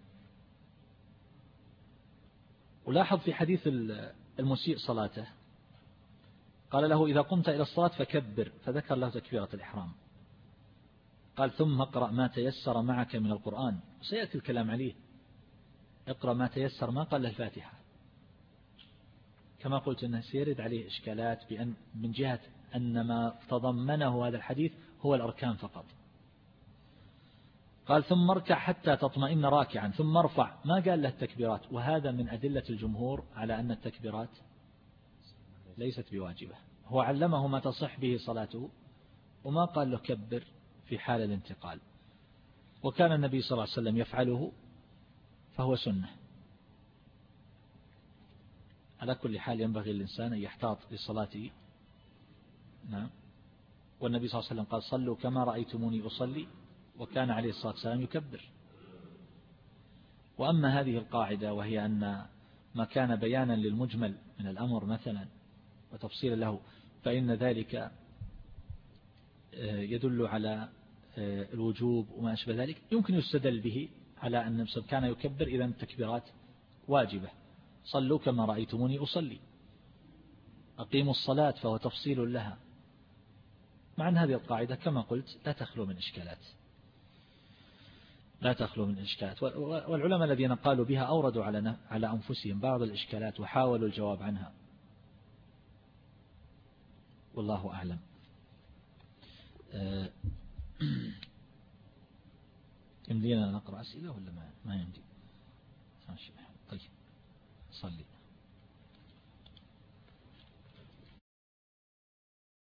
ولاحظ في حديث المسيء صلاته قال له إذا قمت إلى الصلاة فكبر، فذكر له تكبيرة الإحرام، قال ثم اقرأ ما تيسر معك من القرآن، وسيأتي الكلام عليه. اقرأ ما تيسر، ما قال له الفاتحة، كما قلت أنه سيرد عليه إشكالات بأن من جهة أن ما تضمنه هذا الحديث هو الأركان فقط. قال ثم اركع حتى تطمئن راكعا ثم ارفع، ما قال له التكبيرات. وهذا من أدلة الجمهور على أن التكبيرات ليست بواجبة. هو علمه ما تصح به صلاته وما قال له كبر في حال الانتقال، وكان النبي صلى الله عليه وسلم يفعله فهو سنة. على كل حال ينبغي الإنسان أن يحتاط لصلاته. نعم. والنبي صلى الله عليه وسلم قال صلوا كما رأيتموني أصلي، وكان عليه الصلاة والسلام يكبر. وأما هذه القاعدة وهي أن ما كان بيانا للمجمل من الأمر مثلا وتفصيلا له فإن ذلك يدل على الوجوب وما أشبه ذلك، يمكن يستدل به على أن النبي كان يكبر إذا التكبيرات واجبة. صلوا كما رأيتموني أصلي، أقيموا الصلاة فهو تفصيل لها. مع أن هذه القاعدة كما قلت لا تخلو من إشكالات لا تخلو من إشكالات والعلماء الذين قالوا بها أوردوا على على أنفسهم بعض الإشكالات وحاولوا الجواب عنها، والله أعلم. يمدينا نقرأ أسئلة ولا ما ما يمدي؟